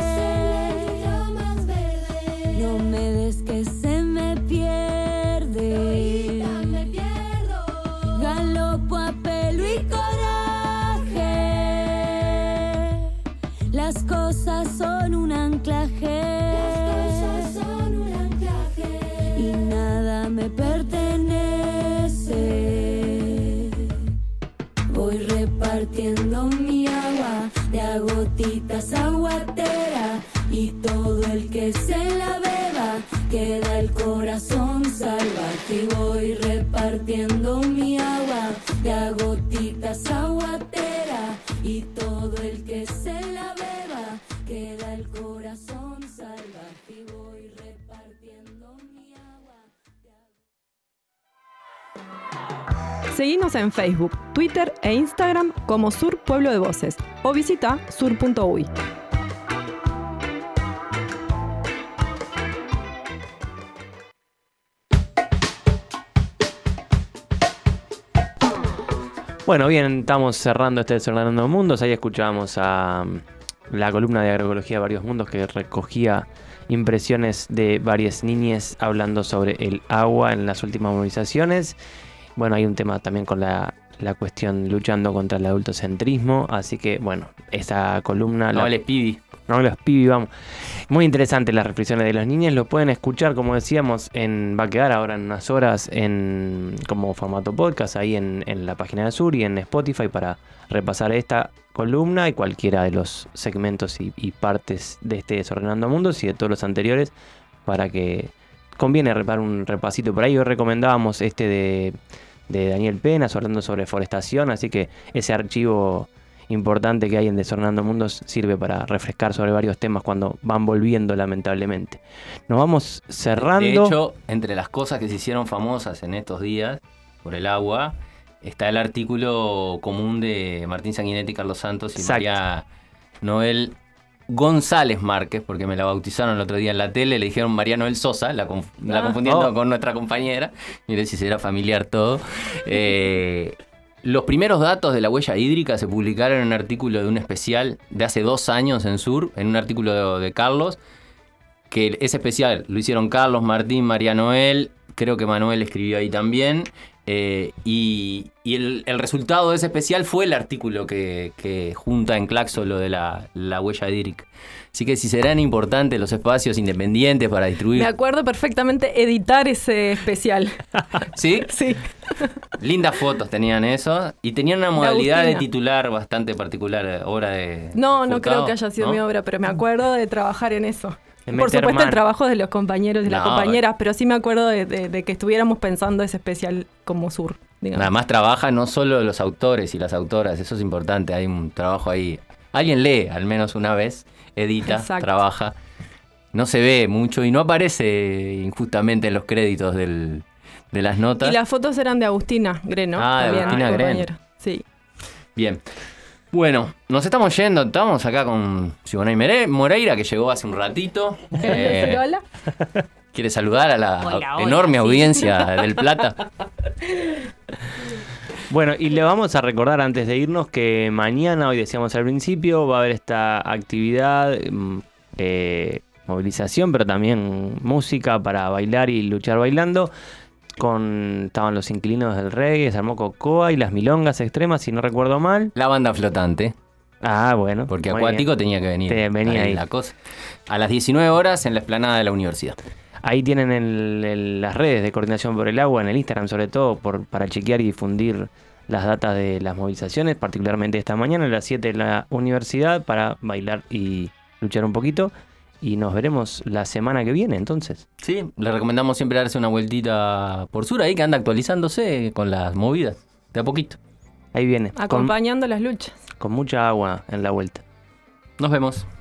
No me des que se me pierde, galopo a pelo y coraje. Las cosas son un anclaje y nada me pertenece. Voy repartiendo mi agua de a gotitas aguatera y todo el que se la beba queda el corazón salvaje. Voy repartiendo mi agua de a gotitas aguatera y todo el que se la beba queda el corazón salvaje. Voy repartiendo mi agua de a... Seguinos en Facebook, Twitter e Instagram como Sur Pueblo de Voces o visita sur punto uy. Bueno, bien, estamos cerrando este Desordenando Mundos. Ahí escuchábamos a um, la columna de Agroecología de Varios Mundos que recogía impresiones de varias niñas hablando sobre el agua en las últimas movilizaciones. Bueno, hay un tema también con la, la cuestión luchando contra el adultocentrismo. Así que, bueno, esta columna... No la... les pibi. No los pibi, vamos. Muy interesante las reflexiones de los niños. Lo pueden escuchar, como decíamos, en va a quedar ahora en unas horas en como formato podcast ahí en, en la página de Sur y en Spotify para repasar esta columna y cualquiera de los segmentos y, y partes de este Desordenando Mundos y de todos los anteriores, para que conviene repar un repasito por ahí. Hoy recomendábamos este de, de Daniel Penas hablando sobre forestación, así que ese archivo importante que hay en Desordenando Mundos sirve para refrescar sobre varios temas cuando van volviendo, lamentablemente. Nos vamos cerrando. De hecho, entre las cosas que se hicieron famosas en estos días por el agua, está el artículo común de Martín Sanguinetti, Carlos Santos y Exacto. María Noel González Márquez, porque me la bautizaron el otro día en la tele, le dijeron María Noel Sosa, la, conf- la Ah, confundiendo oh. con nuestra compañera. Mire si será familiar todo. Eh, los primeros datos de la huella hídrica se publicaron en un artículo de un especial de hace dos años en Sur, en un artículo de, de Carlos, que ese especial lo hicieron Carlos, Martín, María Noel, creo que Manuel escribió ahí también. Eh, y y el, el resultado de ese especial fue el artículo que, que junta en Claxo lo de la, la huella hídrica. Así que si serán importantes los espacios independientes para distribuir... Me acuerdo perfectamente editar ese especial. ¿Sí? Sí. Lindas fotos tenían eso. Y tenían una modalidad de Agustina. titular bastante particular, obra de... No, no Furtado, creo que haya sido ¿no? mi obra, pero me acuerdo de trabajar en eso. De Por meter supuesto, mano. el trabajo de los compañeros y las No, compañeras, pero sí me acuerdo de, de- de que estuviéramos pensando ese especial como sur, digamos. Además trabaja no solo los autores y las autoras, eso es importante, hay un trabajo ahí. Alguien lee al menos una vez, edita, Exacto. trabaja. No se ve mucho y no aparece injustamente en los créditos del, de las notas. Y las fotos eran de Agustina Greno. Ah, de también, Agustina Greno. compañera. Sí. Bien. Bueno, nos estamos yendo, estamos acá con Siboney Mere- Moreira, que llegó hace un ratito. Eh, Hola. ¿Quiere saludar a la Hola, hola, enorme sí. audiencia del Plata? Bueno, y le vamos a recordar antes de irnos que mañana, hoy decíamos al principio, va a haber esta actividad, mm, eh, movilización, pero también música para bailar y luchar bailando. Con, estaban los inquilinos del reggae, se armó Cocoa y las milongas extremas, si no recuerdo mal. La banda flotante. Ah, bueno. Porque muy Acuático bien. tenía que venir. Te- venía ahí. La cosa. A las diecinueve horas en la explanada de la universidad. Ahí tienen el- el- las redes de Coordinación por el Agua, en el Instagram sobre todo, por, para chequear y difundir las datas de las movilizaciones, particularmente esta mañana a las siete en la universidad, para bailar y luchar un poquito. Y nos veremos la semana que viene, entonces. Sí, le recomendamos siempre darse una vueltita por Sur, ahí que anda actualizándose con las movidas, de a poquito. Ahí viene, con, Acompañando las luchas. con mucha agua en la vuelta. Nos vemos.